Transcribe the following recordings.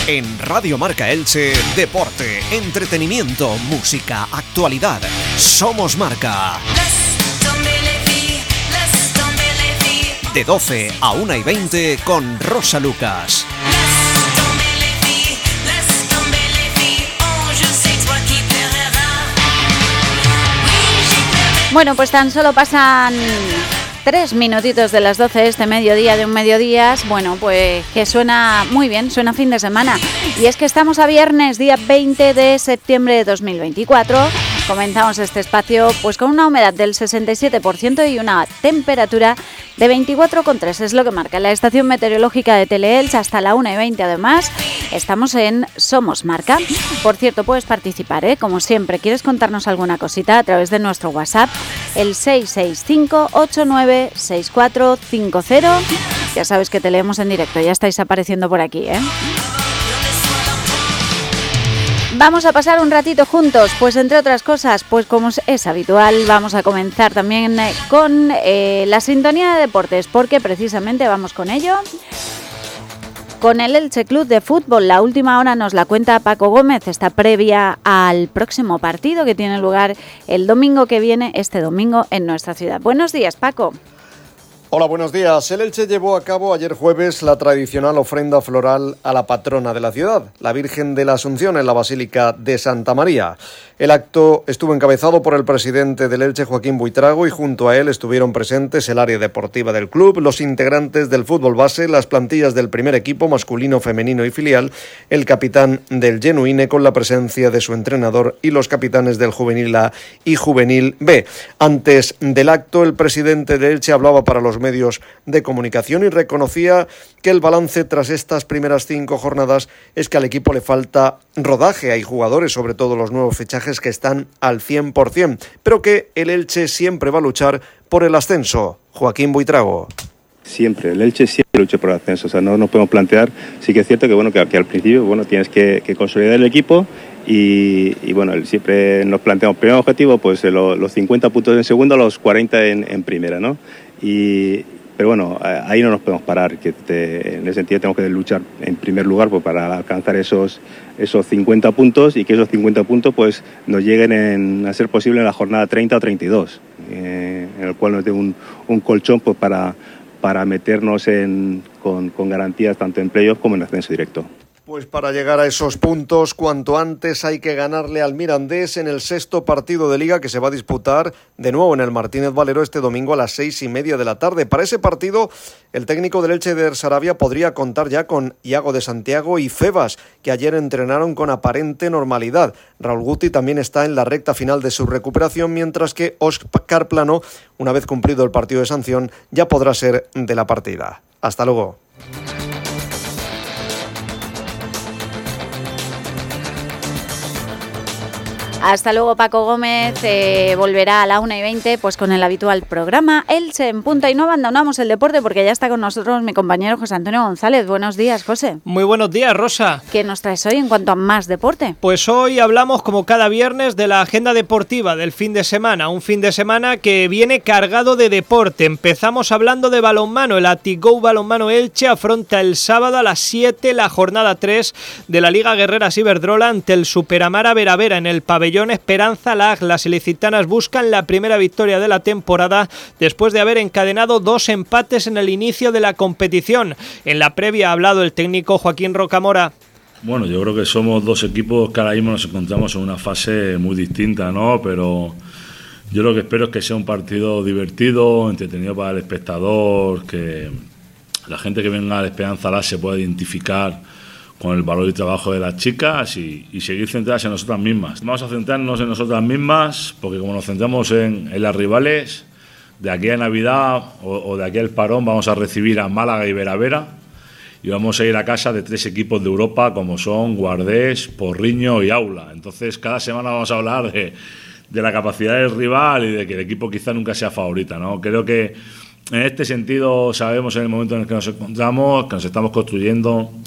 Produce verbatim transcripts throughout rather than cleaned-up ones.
En Radio Marca Elche, deporte, entretenimiento, música, actualidad. Somos Marca. De doce a una y veinte con Rosa Lucas. Bueno, pues tan solo pasan tres minutitos de las doce este mediodía de un mediodías. Bueno, pues que suena muy bien, suena fin de semana. Y es que estamos a viernes, día veinte de septiembre de dos mil veinticuatro. Comenzamos este espacio pues con una humedad del sesenta y siete por ciento y una temperatura de veinticuatro coma tres. Es lo que marca la estación meteorológica de Teleelch hasta la una y veinte. Además, estamos en Somos Marca. Por cierto, puedes participar, ¿eh? Como siempre, ¿quieres contarnos alguna cosita? A través de nuestro WhatsApp, el seis seis cinco ocho nueve seis cuatro cinco cero. Ya sabes que te leemos en directo, ya estáis apareciendo por aquí, ¿eh? Vamos a pasar un ratito juntos, pues entre otras cosas, pues como es habitual, vamos a comenzar también con eh, la sintonía de deportes, porque precisamente vamos con ello, con el Elche Club de Fútbol. La última hora nos la cuenta Paco Gómez, está previa al próximo partido que tiene lugar el domingo que viene, este domingo en nuestra ciudad. Buenos días, Paco. Hola, buenos días. El Elche llevó a cabo ayer jueves la tradicional ofrenda floral a la patrona de la ciudad, la Virgen de la Asunción, en la Basílica de Santa María. El acto estuvo encabezado por el presidente del Elche, Joaquín Buitrago, y junto a él estuvieron presentes el área deportiva del club, los integrantes del fútbol base, las plantillas del primer equipo masculino, femenino y filial, el capitán del Genuine con la presencia de su entrenador y los capitanes del Juvenil A y Juvenil B. Antes del acto, el presidente del Elche hablaba para los medios de comunicación y reconocía que el balance tras estas primeras cinco jornadas es que al equipo le falta rodaje. Hay jugadores, sobre todo los nuevos fichajes, que están al cien por ciento, pero que el Elche siempre va a luchar por el ascenso. Joaquín Buitrago. Siempre, el Elche siempre lucha por el ascenso, o sea, no nos podemos plantear, sí que es cierto que bueno que, que al principio bueno tienes que, que consolidar el equipo y, y bueno, siempre nos planteamos primer objetivo, pues lo, los cincuenta puntos en segunda, los cuarenta en, en primera, ¿no? Y, pero bueno, ahí no nos podemos parar, que te, en ese sentido tenemos que luchar en primer lugar pues, para alcanzar esos, esos cincuenta puntos y que esos cincuenta puntos pues, nos lleguen en, a ser posible en la jornada treinta o treinta y dos, eh, en el cual nos dé un, un colchón pues, para, para meternos en, con, con garantías tanto en playoff como en ascenso directo. Pues para llegar a esos puntos, cuanto antes hay que ganarle al Mirandés en el sexto partido de Liga que se va a disputar de nuevo en el Martínez Valero este domingo a las seis y media de la tarde. Para ese partido, el técnico del Elche de Sarabia podría contar ya con Iago de Santiago y Febas, que ayer entrenaron con aparente normalidad. Raúl Guti también está en la recta final de su recuperación, mientras que Óscar Plano, una vez cumplido el partido de sanción, ya podrá ser de la partida. Hasta luego. Hasta luego, Paco Gómez. Eh, volverá a la una y veinte pues con el habitual programa Elche en Punta, y no abandonamos el deporte porque ya está con nosotros mi compañero José Antonio González. Buenos días, José. Muy buenos días, Rosa. ¿Qué nos traes hoy en cuanto a más deporte? Pues hoy hablamos, como cada viernes, de la agenda deportiva del fin de semana. Un fin de semana que viene cargado de deporte. Empezamos hablando de balonmano. El Atigou Balonmano Elche afronta el sábado a las siete la jornada tres de la Liga Guerreras Iberdrola ante el Superamara Veravera en el pabellón Esperanza Lag. Las ilicitanas buscan la primera victoria de la temporada después de haber encadenado dos empates en el inicio de la competición. En la previa ha hablado el técnico Joaquín Rocamora. Bueno, yo creo que somos dos equipos que ahora mismo nos encontramos en una fase muy distinta, ¿no? Pero yo lo que espero es que sea un partido divertido, entretenido para el espectador, que la gente que venga al Esperanza Lag se pueda identificar con el valor y trabajo de las chicas y, y seguir centradas en nosotras mismas. Vamos a centrarnos en nosotras mismas porque como nos centramos en, en las rivales, de aquí a Navidad o, o de aquí al parón vamos a recibir a Málaga y Veravera y vamos a ir a casa de tres equipos de Europa como son Guardés, Porriño y Aula. Entonces cada semana vamos a hablar de, de la capacidad del rival y de que el equipo quizá nunca sea favorita, ¿no? Creo que en este sentido sabemos en el momento en el que nos encontramos, que nos estamos construyendo.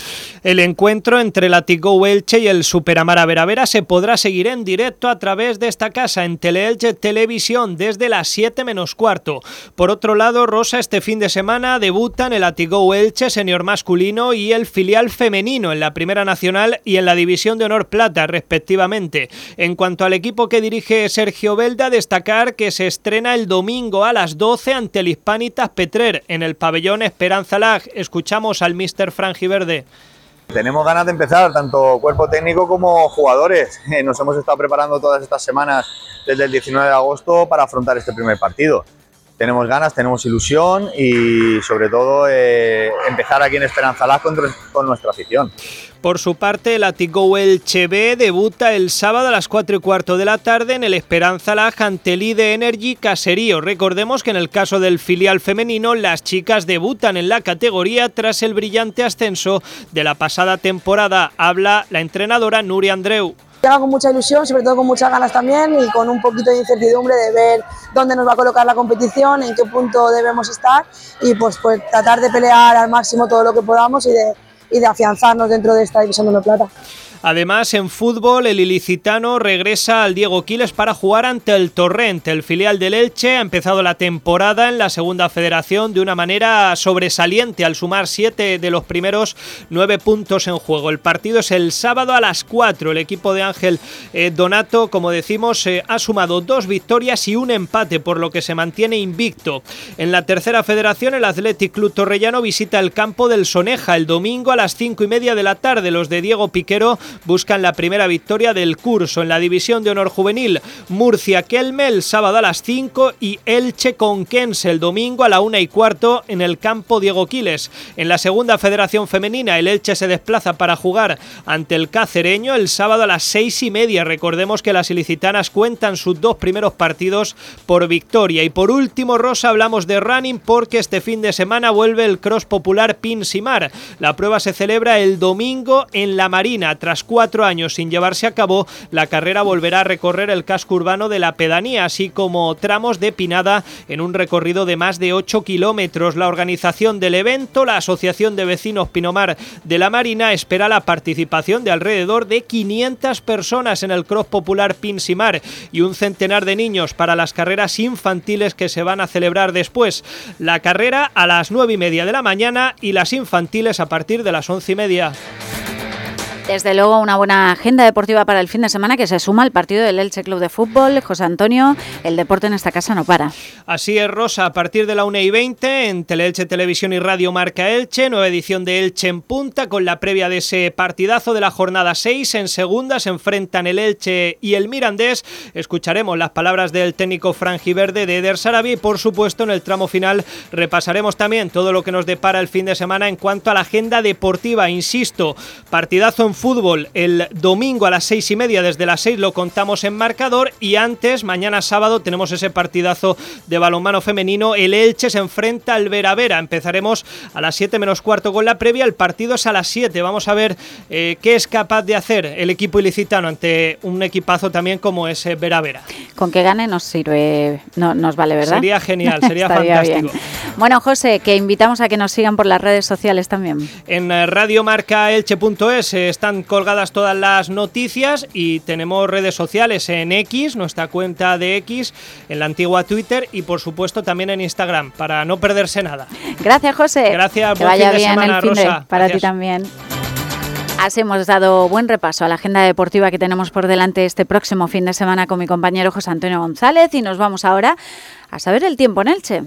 El encuentro entre el Athletic Elche y el Superamara Veravera se podrá seguir en directo a través de esta casa en Teleelche Televisión desde las siete menos cuarto. Por otro lado, Rosa, este fin de semana debutan el Athletic Elche senior masculino y el filial femenino en la Primera Nacional y en la División de Honor Plata, respectivamente. En cuanto al equipo que dirige Sergio Belda, destacar que se estrena el domingo a las doce ante el Hispanitas Petrer en el pabellón Esperanza Lag. Escuchamos al míster Frangiverde. Tenemos ganas de empezar, tanto cuerpo técnico como jugadores. Eh, nos hemos estado preparando todas estas semanas desde el diecinueve de agosto para afrontar este primer partido. Tenemos ganas, tenemos ilusión y sobre todo eh, empezar aquí en Esperanza Lag con, con nuestra afición. Por su parte, el Athletic Elche B debuta el sábado a las cuatro y cuarto de la tarde en el Esperanza Lag ante el I D Energy Caserío. Recordemos que en el caso del filial femenino, las chicas debutan en la categoría tras el brillante ascenso de la pasada temporada. Habla la entrenadora Nuria Andreu. Llega con mucha ilusión, sobre todo con muchas ganas también y con un poquito de incertidumbre de ver dónde nos va a colocar la competición, en qué punto debemos estar y pues, pues tratar de pelear al máximo todo lo que podamos y de, y de afianzarnos dentro de esta división de honor plata. Además, en fútbol, el ilicitano regresa al Diego Quiles para jugar ante el Torrent. El filial del Elche ha empezado la temporada en la segunda federación de una manera sobresaliente al sumar siete de los primeros nueve puntos en juego. El partido es el sábado a las cuatro. El equipo de Ángel eh, Donato, como decimos, eh, ha sumado dos victorias y un empate, por lo que se mantiene invicto. En la tercera federación, el Athletic Club Torrellano visita el campo del Soneja el domingo a las cinco y media de la tarde. Los de Diego Piquero buscan la primera victoria del curso. En la división de honor juvenil, Murcia-Kelme el sábado a las cinco y Elche-Conquense el domingo a la una y cuarto en el campo Diego Quiles. En la segunda federación femenina, el Elche se desplaza para jugar ante el Cacereño el sábado a las seis y media. Recordemos que las ilicitanas cuentan sus dos primeros partidos por victoria. Y por último, Rosa, hablamos de running porque este fin de semana vuelve el cross popular Pinsimar. La prueba se celebra el domingo en La Marina. Tras cuatro años sin llevarse a cabo, la carrera volverá a recorrer el casco urbano de la pedanía, así como tramos de Pinada en un recorrido de más de ocho kilómetros. La organización del evento, la Asociación de Vecinos Pinomar de la Marina, espera la participación de alrededor de quinientas personas en el cross popular Pinsimar y un centenar de niños para las carreras infantiles que se van a celebrar después. La carrera a las nueve y media de la mañana y las infantiles a partir de las once y media. Desde luego, una buena agenda deportiva para el fin de semana que se suma al partido del Elche Club de Fútbol. José Antonio, el deporte en esta casa no para. Así es, Rosa, a partir de la una y veinte en Teleelche Televisión y Radio Marca Elche, nueva edición de Elche en Punta con la previa de ese partidazo de la jornada seis. En segunda se enfrentan el Elche y el Mirandés. Escucharemos las palabras del técnico franjiverde de Eder Sarabia y, por supuesto, en el tramo final repasaremos también todo lo que nos depara el fin de semana en cuanto a la agenda deportiva. Insisto, partidazo en fútbol el domingo a las seis y media, desde las seis lo contamos en marcador y antes, mañana sábado, tenemos ese partidazo de balonmano femenino. El Elche se enfrenta al Veravera. Empezaremos a las siete menos cuarto con la previa, el partido es a las siete. Vamos a ver eh, qué es capaz de hacer el equipo ilicitano ante un equipazo también como es eh, Veravera. Con que gane nos sirve, no, nos vale, ¿verdad? Sería genial, sería fantástico. Bien. Bueno, José, que invitamos a que nos sigan por las redes sociales también. En eh, radio marca elche punto es eh, están colgadas todas las noticias y tenemos redes sociales en X, nuestra cuenta de X, en la antigua Twitter y por supuesto también en Instagram, para no perderse nada. Gracias, José. Gracias, que buen vaya fin de bien semana, el fin de, Rosa. para Gracias. ti también. Así hemos dado buen repaso a la agenda deportiva que tenemos por delante este próximo fin de semana con mi compañero José Antonio González y nos vamos ahora a saber el tiempo en Elche.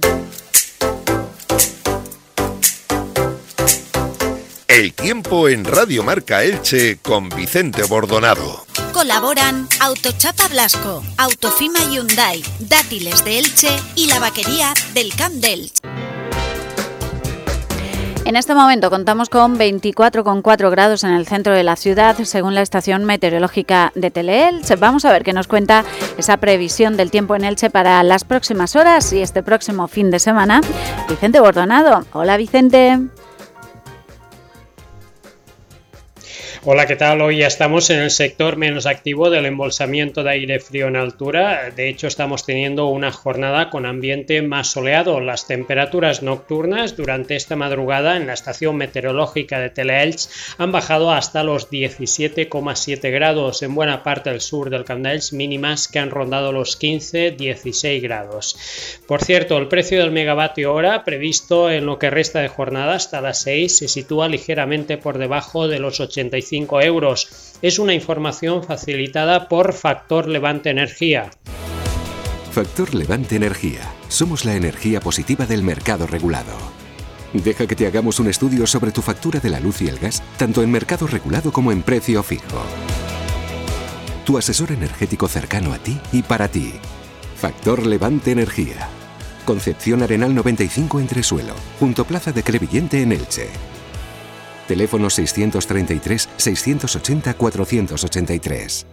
El tiempo en Radio Marca Elche con Vicente Bordonado. Colaboran Autochapa Blasco, Autofima Hyundai, Dátiles de Elche y la vaquería del Camp d'Elche. En este momento contamos con veinticuatro coma cuatro grados en el centro de la ciudad, según la estación meteorológica de Teleelche. Vamos a ver qué nos cuenta esa previsión del tiempo en Elche para las próximas horas y este próximo fin de semana. Vicente Bordonado. Hola, Vicente. Hola, ¿qué tal? Hoy ya estamos en el sector menos activo del embolsamiento de aire frío en altura. De hecho, estamos teniendo una jornada con ambiente más soleado. Las temperaturas nocturnas durante esta madrugada en la estación meteorológica de Teleelch han bajado hasta los diecisiete coma siete grados. En buena parte del sur del Camp d'Elx, mínimas que han rondado los quince a dieciséis grados. Por cierto, el precio del megavatio hora previsto en lo que resta de jornada hasta las seis se sitúa ligeramente por debajo de los ochenta y cinco euros. Es una información facilitada por Factor Levante Energía. Factor Levante Energía. Somos la energía positiva del mercado regulado. Deja que te hagamos un estudio sobre tu factura de la luz y el gas, tanto en mercado regulado como en precio fijo. Tu asesor energético cercano a ti y para ti. Factor Levante Energía. Concepción Arenal noventa y cinco Entresuelo, junto Plaza de Crevillente en Elche. Teléfono seiscientos treinta y tres, seiscientos ochenta, cuatrocientos ochenta y tres.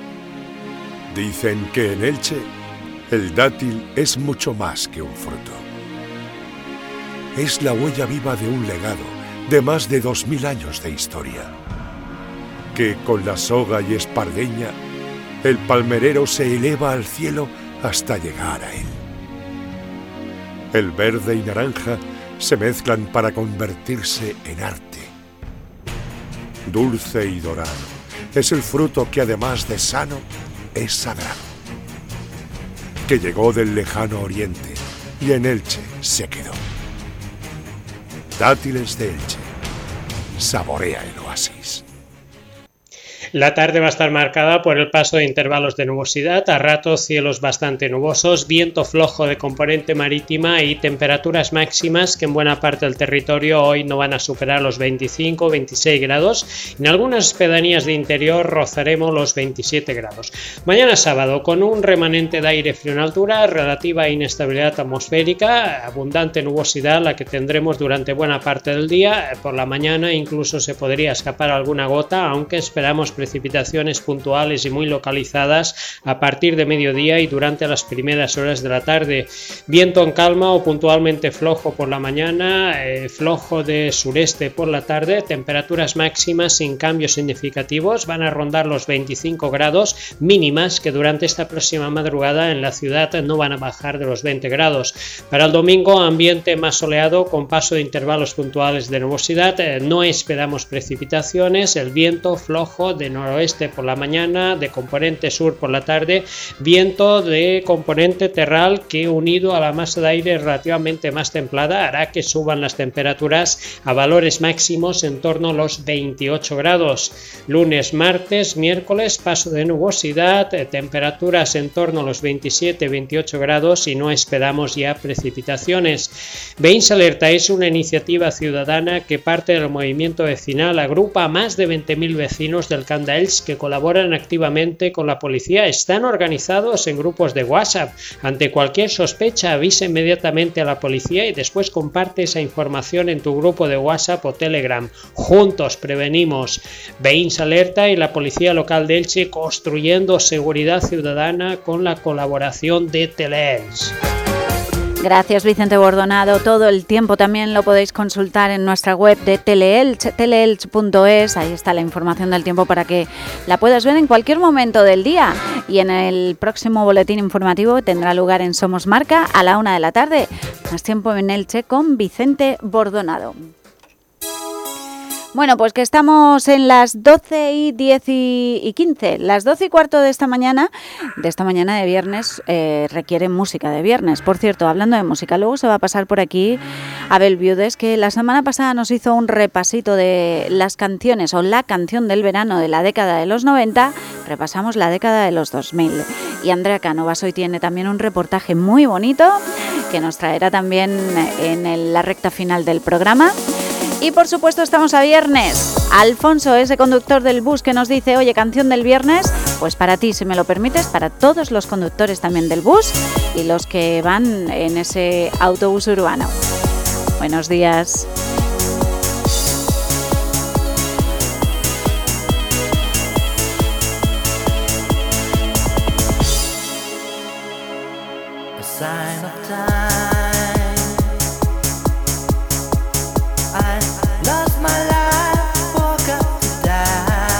Dicen que en Elche el dátil es mucho más que un fruto. Es la huella viva de un legado de más de dos mil años de historia. Que con la soga y espardeña, el palmerero se eleva al cielo hasta llegar a él. El verde y naranja se mezclan para convertirse en arte. Dulce y dorado, es el fruto que además de sano, es sagrado. Que llegó del lejano oriente y en Elche se quedó. Dátiles de Elche. Saborea el oasis. La tarde va a estar marcada por el paso de intervalos de nubosidad, a ratos cielos bastante nubosos, viento flojo de componente marítima y temperaturas máximas que en buena parte del territorio hoy no van a superar los veinticinco a veintiséis grados. En algunas pedanías de interior rozaremos los veintisiete grados. Mañana sábado, con un remanente de aire frío en altura, relativa inestabilidad atmosférica, abundante nubosidad la que tendremos durante buena parte del día. Por la mañana incluso se podría escapar alguna gota, aunque esperamos precipitaciones puntuales y muy localizadas a partir de mediodía y durante las primeras horas de la tarde. Viento en calma o puntualmente flojo por la mañana, eh, flojo de sureste por la tarde, temperaturas máximas sin cambios significativos, van a rondar los veinticinco grados, mínimas que durante esta próxima madrugada en la ciudad no van a bajar de los veinte grados. Para el domingo, ambiente más soleado con paso de intervalos puntuales de nubosidad, eh, no esperamos precipitaciones, el viento flojo de noroeste por la mañana, de componente sur por la tarde, viento de componente terral que unido a la masa de aire relativamente más templada hará que suban las temperaturas a valores máximos en torno a los veintiocho grados. Lunes, martes, miércoles, paso de nubosidad, temperaturas en torno a los veintisiete a veintiocho grados y no esperamos ya precipitaciones. Veïns Alerta es una iniciativa ciudadana que parte del movimiento vecinal, agrupa a más de veinte mil vecinos del Camp d'Elx que colaboran activamente con la policía. Están organizados en grupos de WhatsApp. Ante cualquier sospecha, avisa inmediatamente a la policía y después comparte esa información en tu grupo de WhatsApp o Telegram. Juntos prevenimos. Veïns Alerta y la Policía Local de Elche construyendo seguridad ciudadana con la colaboración de Teleelch. Gracias, Vicente Bordonado. Todo el tiempo también lo podéis consultar en nuestra web de Teleelch, teleelch punto es. Ahí está la información del tiempo para que la puedas ver en cualquier momento del día. Y en el próximo boletín informativo tendrá lugar en Somos Marca a la una de la tarde. Más tiempo en Elche con Vicente Bordonado. Bueno, pues que estamos en las doce y diez y quince, las doce y cuarto de esta mañana, de esta mañana de viernes, eh, requiere música de viernes. Por cierto, hablando de música, luego se va a pasar por aquí Abel Viudes, que la semana pasada nos hizo un repasito de las canciones o la canción del verano de la década de los noventa, repasamos la década de los dos mil. Y Andrea Cánovas hoy tiene también un reportaje muy bonito que nos traerá también en el, la recta final del programa. Y por supuesto estamos a viernes. Alfonso, ese conductor del bus que nos dice, oye, canción del viernes, pues para ti, si me lo permites, para todos los conductores también del bus y los que van en ese autobús urbano. Buenos días. Lost my life, woke up to die.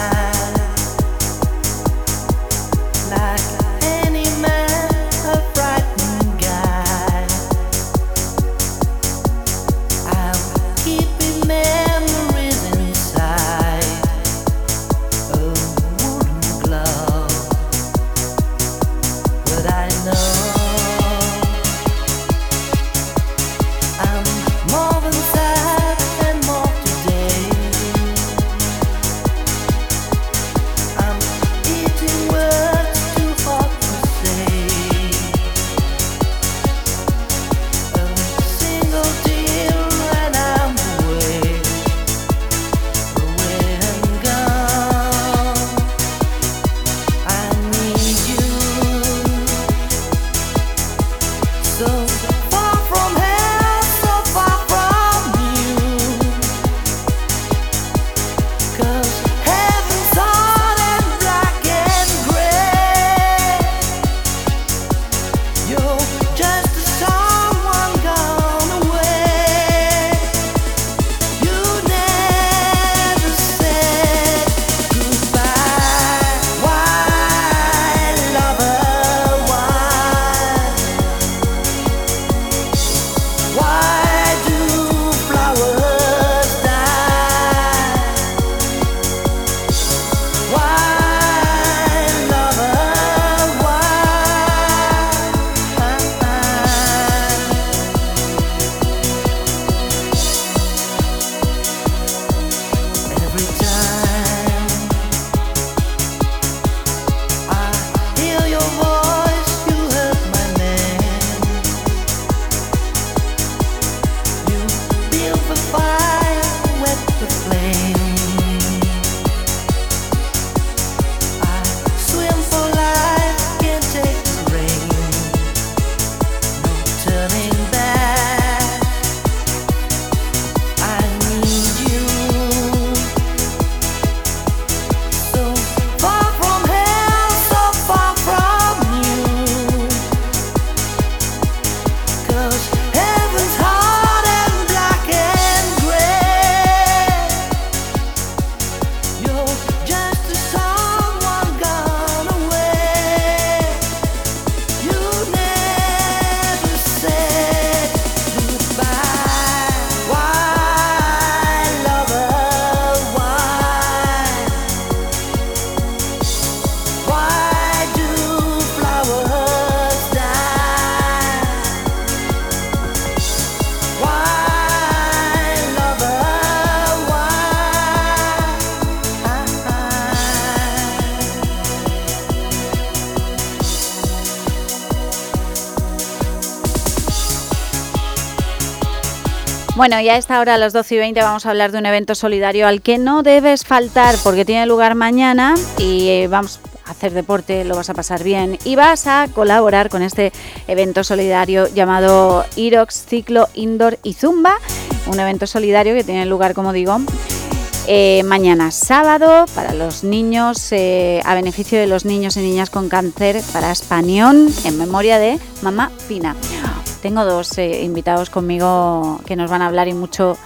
Bueno, y a esta hora, a las doce y veinte, vamos a hablar de un evento solidario al que no debes faltar porque tiene lugar mañana y eh, vamos a hacer deporte, lo vas a pasar bien y vas a colaborar con este evento solidario llamado Irox Ciclo Indoor y Zumba, un evento solidario que tiene lugar, como digo, eh, mañana sábado para los niños, eh, a beneficio de los niños y niñas con cáncer para Español, en memoria de Mamá Fina. Tengo dos eh, invitados conmigo que nos van a hablar y mucho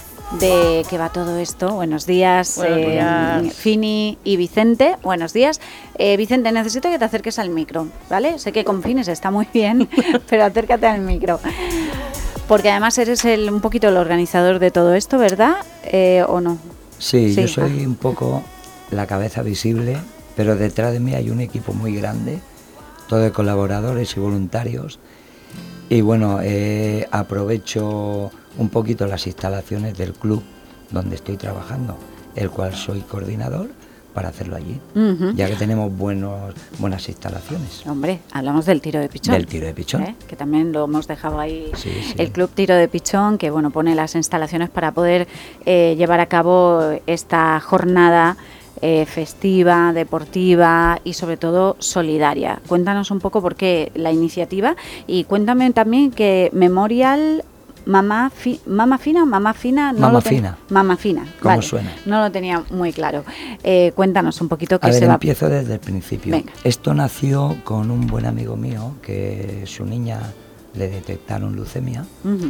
de qué va todo esto. Buenos días, Buenos eh, días. Fini y Vicente. Buenos días. Eh, Vicente, necesito que te acerques al micro, ¿vale? Sé que con Fines está muy bien, pero acércate al micro. Porque además eres el, un poquito el organizador de todo esto, ¿verdad? Eh, ¿O no? Sí, Sí. yo soy un poco la cabeza visible, pero detrás de mí hay un equipo muy grande, todo de colaboradores y voluntarios. Y bueno, eh, aprovecho un poquito las instalaciones del club donde estoy trabajando, el cual soy coordinador, para hacerlo allí, Ujú. ya que tenemos buenos, buenas instalaciones. Hombre, hablamos del tiro de pichón. Del tiro de pichón. ¿Eh? Que también lo hemos dejado ahí. Sí, sí. El Club Tiro de Pichón, que bueno, pone las instalaciones para poder eh, llevar a cabo esta jornada eh, festiva, deportiva y sobre todo solidaria. Cuéntanos un poco por qué la iniciativa y cuéntame también que Memorial Mamá, Fi- Mamá Fina o Mamá Fina. No Mamá lo ten- Fina. Mamá Fina. ¿Cómo vale. suena? No lo tenía muy claro. Eh, cuéntanos un poquito qué A ver, se va. empiezo desde el principio. Venga. Esto nació con un buen amigo mío, que su niña le detectaron leucemia. Ujú.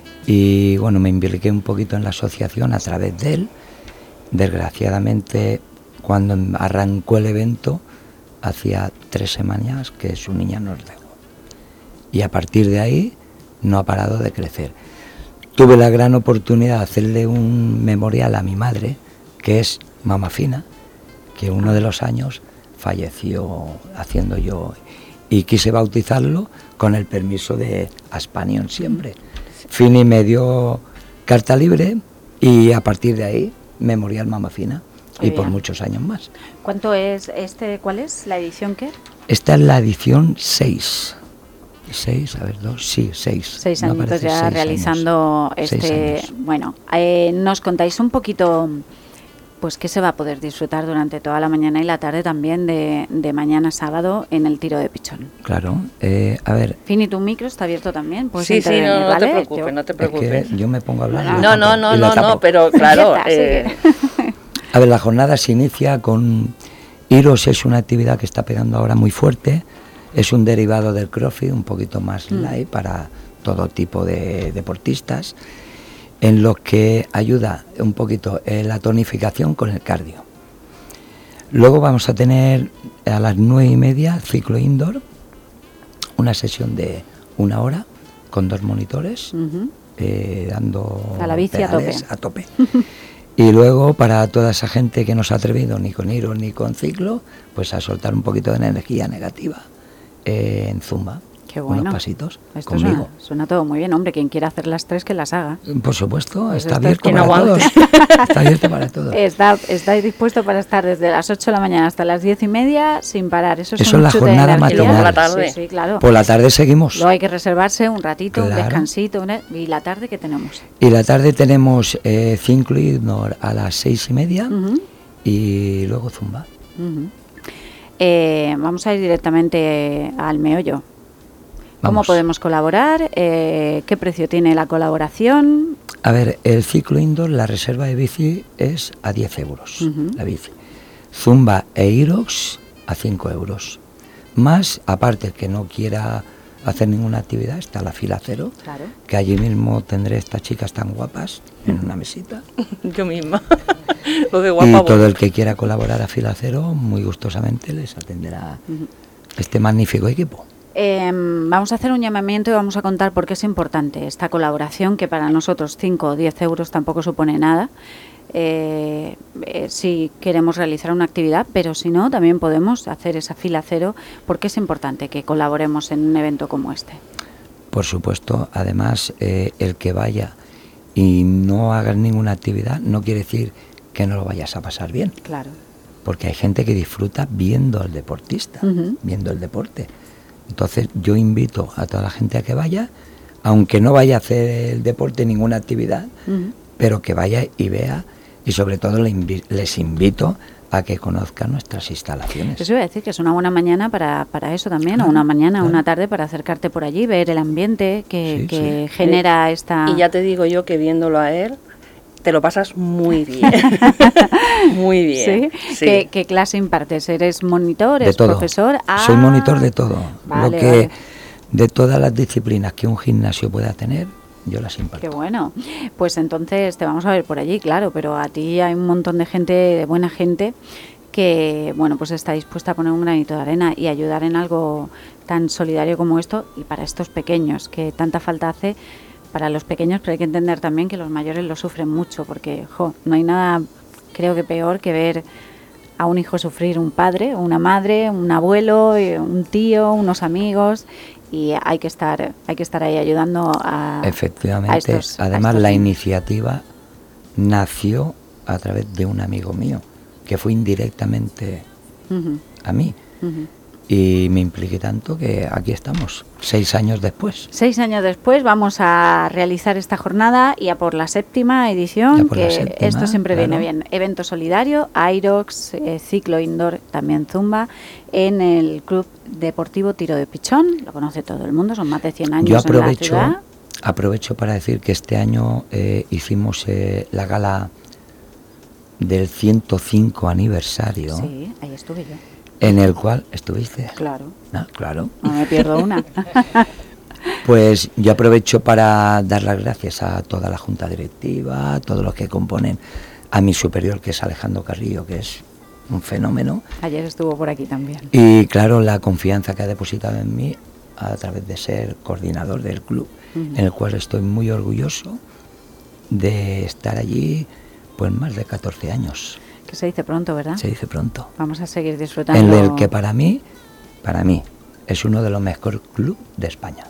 Y bueno, me impliqué un poquito en la asociación a través de él. Desgraciadamente, cuando arrancó el evento, hacía tres semanas que su niña nos dejó. Y a partir de ahí no ha parado de crecer. Tuve la gran oportunidad de hacerle un memorial a mi madre, que es Mamá Fina, que uno de los años falleció haciendo yo, y quise bautizarlo con el permiso de Aspanión siempre. Fini me dio carta libre y a partir de ahí Memorial Mamá Fina, Qué y por bien. muchos años más. ¿Cuánto es este? ¿Cuál es la edición qué? Esta es la edición seis. ¿Seis? A ver, dos, sí, seis. Seis Me añitos parece ya seis realizando años. Seis este. años. Bueno, eh, nos contáis un poquito, pues qué se va a poder disfrutar durante toda la mañana y la tarde también de, de mañana sábado en el tiro de pichón. Claro, eh, a ver, Fini, tu micro está abierto también. Puedes Sí, sí, no, intervenir, no te ¿vale? preocupes, Yo- no te es preocupes. que yo me pongo a hablar. y No, la no, tapo, no, y no, la no, tapo. no, pero claro, Quieta, eh, sigue. A ver, la jornada se inicia con Iros, es una actividad que está pegando ahora muy fuerte, es un derivado del CrossFit, un poquito más Mm. light para todo tipo de deportistas, en lo que ayuda un poquito eh, la tonificación con el cardio. Luego vamos a tener a las nueve y media ciclo indoor, una sesión de una hora con dos monitores, Ujú. eh, dando A la bici a tope. pedales a tope. Y luego, para toda esa gente que no se ha atrevido ni con Iro ni con ciclo, pues a soltar un poquito de energía negativa eh, en Zumba. Qué bueno. Unos pasitos Esto conmigo. suena, suena todo muy bien, hombre. Quien quiera hacer las tres, que las haga. Por supuesto, Pues está esto es abierto que no para todos. aguante. Está abierto para todos. Está, estáis dispuestos para estar desde las ocho de la mañana hasta las diez y media sin parar. Eso es Eso un es la chute de jornada energía. matinal. Y luego por la tarde. Sí, sí, claro. Por la tarde seguimos. Luego hay que reservarse un ratito, un Claro. descansito. una- ¿Y la tarde qué tenemos? Y la tarde tenemos eh, ciclo indoor a las seis y media Ujú, y luego Zumba. ujú. Eh, vamos a ir directamente al meollo. ¿Cómo Vamos. podemos colaborar? Eh, ¿Qué precio tiene la colaboración? A ver, el ciclo indoor, la reserva de bici es a diez euros, Ujú. la bici. Zumba e Irox a cinco euros. Más, aparte, el que no quiera hacer ninguna actividad, está la fila cero, Claro. que allí mismo tendré estas chicas tan guapas en una mesita. yo misma. Lo de Y guapa. todo el que quiera colaborar a fila cero, muy gustosamente les atenderá Ujú. este magnífico equipo. Eh, vamos a hacer un llamamiento y vamos a contar por qué es importante esta colaboración, que para nosotros cinco o diez euros tampoco supone nada. Eh, eh, si queremos realizar una actividad, pero si no, también podemos hacer esa fila cero, porque es importante que colaboremos en un evento como este. Por supuesto, además, eh, el que vaya y no hagas ninguna actividad no quiere decir que no lo vayas a pasar bien. Claro. Porque hay gente que disfruta viendo al deportista, Ujú. viendo el deporte. Entonces yo invito a toda la gente a que vaya, aunque no vaya a hacer el deporte, ninguna actividad, Uh-huh. pero que vaya y vea, y sobre todo le invi- les invito a que conozcan nuestras instalaciones. Eso iba a decir que es una buena mañana para, para eso también, Claro, o una mañana, claro. una tarde para acercarte por allí, ver el ambiente que, Sí, que sí. genera esta... Y ya te digo yo que viéndolo a él, te lo pasas muy bien. Muy bien. ¿Sí? Sí. ¿Qué, qué clase impartes? ¿Eres monitor? De ¿Eres todo. profesor? Ah, Soy monitor de todo. vale, Lo que vale. de todas las disciplinas que un gimnasio pueda tener, yo las imparto. Qué bueno. Pues entonces te vamos a ver por allí, claro, pero a ti hay un montón de gente, de buena gente, que bueno, pues está dispuesta a poner un granito de arena y ayudar en algo tan solidario como esto, y para estos pequeños, que tanta falta hace para los pequeños, pero hay que entender también que los mayores lo sufren mucho, porque jo, no hay nada, creo que peor que ver a un hijo sufrir, un padre, una madre, un abuelo, eh, un tío, unos amigos, y hay que estar, hay que estar ahí ayudando a, Efectivamente. a estos- a Además, estos la niños. iniciativa nació a través de un amigo mío, que fue indirectamente Ujú, a mí. ujú. Y me impliqué tanto que aquí estamos, seis años después. Seis años después vamos a realizar esta jornada y a por la séptima edición, Ya por la que séptima, esto siempre claro. viene bien. Evento solidario, Aerox, eh, ciclo indoor, también zumba, en el Club Deportivo Tiro de Pichón. Lo conoce todo el mundo, son más de cien años Yo en la aprovecho, ciudad. aprovecho para decir que este año eh, hicimos eh, la gala del ciento cinco aniversario, Sí, ahí estuve yo. en el cual estuviste. Claro, Ah, claro. no me pierdo una. Pues yo aprovecho para dar las gracias a toda la junta directiva, a todos los que componen, a mi superior, que es Alejandro Carrillo, que es un fenómeno, Ayer estuvo por aquí también. y claro, la confianza que ha depositado en mí a través de ser coordinador del club, Ujú. en el cual estoy muy orgulloso de estar allí pues más de catorce años, Que se dice pronto, ¿verdad? se dice pronto, Vamos a seguir disfrutando. en el que para mí, para mí, es uno de los mejores clubes de España.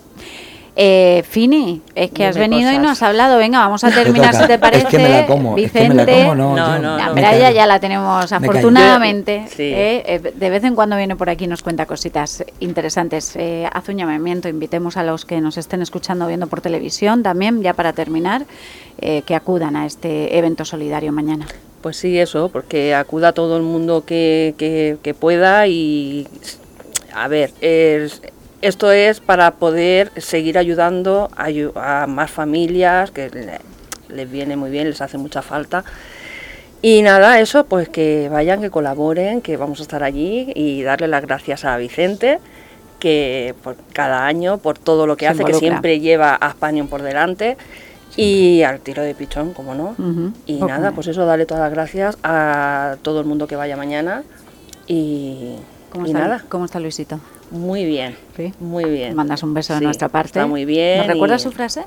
Eh, Fini, es que has Dime venido y cosas. no has hablado. Venga, vamos a Me terminar toca. si te parece. Es que me la como, es que me la Vicente. como, no, No, yo no, La no. me medalla callo. ya la tenemos callo. afortunadamente. Sí. eh, eh, de vez en cuando viene por aquí y nos cuenta cositas interesantes. Eh, haz un llamamiento, invitemos a los que nos estén escuchando o viendo por televisión también, ya para terminar, eh, que acudan a este evento solidario mañana. Pues sí, eso, porque acuda todo el mundo que, que, que pueda y, a ver, es- esto es para poder seguir ayudando a, ayu- a más familias, que le- les viene muy bien, les hace mucha falta. Y nada, eso, pues que vayan, que colaboren, que vamos a estar allí y darle las gracias a Vicente, que por cada año, por todo lo que Se hace, que involucra. siempre lleva a España por delante, y al tiro de pichón, como no. Ujú. Y Poco nada, más. pues eso, darle todas las gracias a todo el mundo que vaya mañana. Y, ¿Cómo y está, nada, ¿Cómo está Luisito? muy bien, ¿Sí? muy bien. Mandas un beso de Sí, nuestra parte. está muy bien ¿Nos recuerdas y- su frase?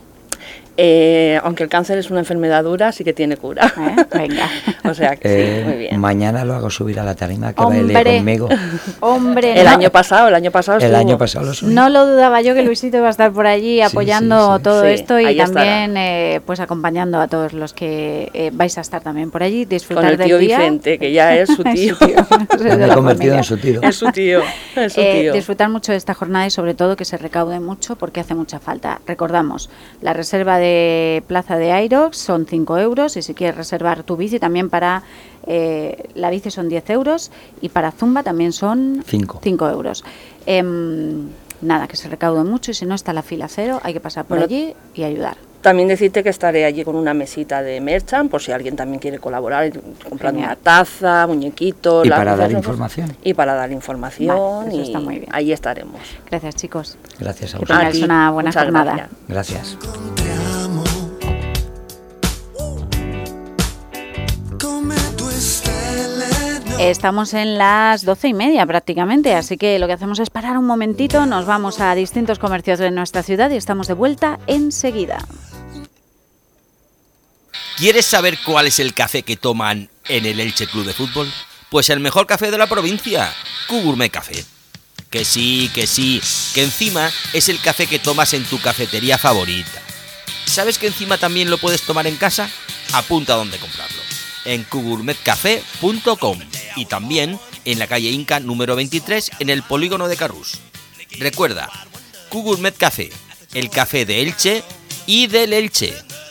Eh, aunque el cáncer es una enfermedad dura, sí que tiene cura. ¿Eh? Venga. O sea que Eh, sí, muy bien. Mañana lo hago subir a la tarima, que Hombre. baile conmigo. Hombre, El no, año pasado, el año pasado El estuvo. año pasado lo subí. no lo dudaba yo que Luisito iba a estar por allí apoyando sí, sí. todo Sí, esto y ahí también eh, pues acompañando a todos los que eh, vais a estar también por allí, disfrutar Con el del tío día. Vicente, que ya es su tío. Es de Me he la convertido familia. en su tío. Es su tío, es su Eh, tío. disfrutar mucho de esta jornada y sobre todo que se recaude mucho porque hace mucha falta. Recordamos, la reserva de plaza de Aerox son cinco euros y si quieres reservar tu bici también para eh, la bici son diez euros y para Zumba también son Cinco. cinco euros. Em, nada, que se recaude mucho y si no está la fila cero hay que pasar por Bueno, allí y ayudar. También decirte que estaré allí con una mesita de merchant, por si alguien también quiere colaborar, comprando Genial. una taza, muñequitos. Y para lápices, dar ¿no? información. Y para dar información. Vale, eso y está muy bien. ahí estaremos. Gracias chicos. Gracias a Que vosotros. tengáis A ti, una buena muchas jornada. gracias. Gracias. Estamos en las doce y media prácticamente, así que lo que hacemos es parar un momentito, nos vamos a distintos comercios de nuestra ciudad y estamos de vuelta enseguida. ¿Quieres saber cuál es el café que toman en el Elche Club de Fútbol? Pues el mejor café de la provincia, Q-Gourmet Café. Que sí, que sí, que encima es el café que tomas en tu cafetería favorita. ¿Sabes que encima también lo puedes tomar en casa? Apunta a dónde comprarlo. En q gourmet café punto com y también en la calle Inca número veintitrés en el polígono de Carrús. Recuerda, Q-Gourmet Café, el café de Elche y del Elche.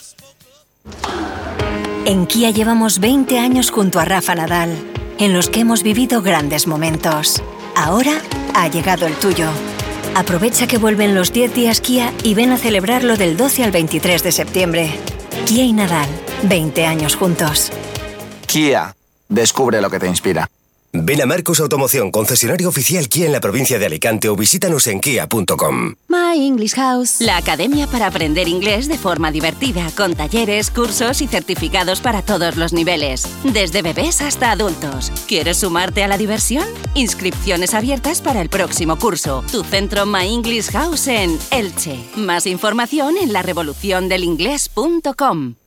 En Kia llevamos veinte años junto a Rafa Nadal, en los que hemos vivido grandes momentos. Ahora ha llegado el tuyo. Aprovecha que vuelven los diez días Kia y ven a celebrarlo del doce al veintitrés de septiembre. Kia y Nadal, veinte años juntos. Kia, descubre lo que te inspira. Ven a Marcos Automoción, concesionario oficial Kia en la provincia de Alicante, o visítanos en kia punto com. My English House, la academia para aprender inglés de forma divertida, con talleres, cursos y certificados para todos los niveles, desde bebés hasta adultos. ¿Quieres sumarte a la diversión? Inscripciones abiertas para el próximo curso. Tu centro My English House en Elche. Más información en la revolución del inglés punto com.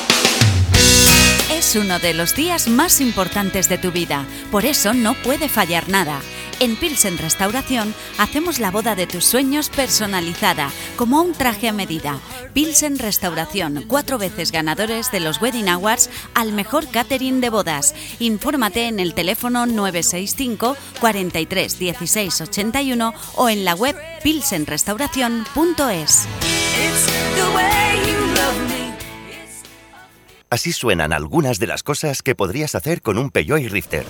Es uno de los días más importantes de tu vida, por eso no puede fallar nada. En Pilsen Restauración hacemos la boda de tus sueños personalizada, como un traje a medida. Pilsen Restauración, cuatro veces ganadores de los Wedding Awards al mejor catering de bodas. Infórmate en el teléfono nueve seis cinco, cuarenta y tres, dieciséis ochenta y uno o en la web pilsen restauración punto es. Así suenan algunas de las cosas que podrías hacer con un Peugeot iRifter.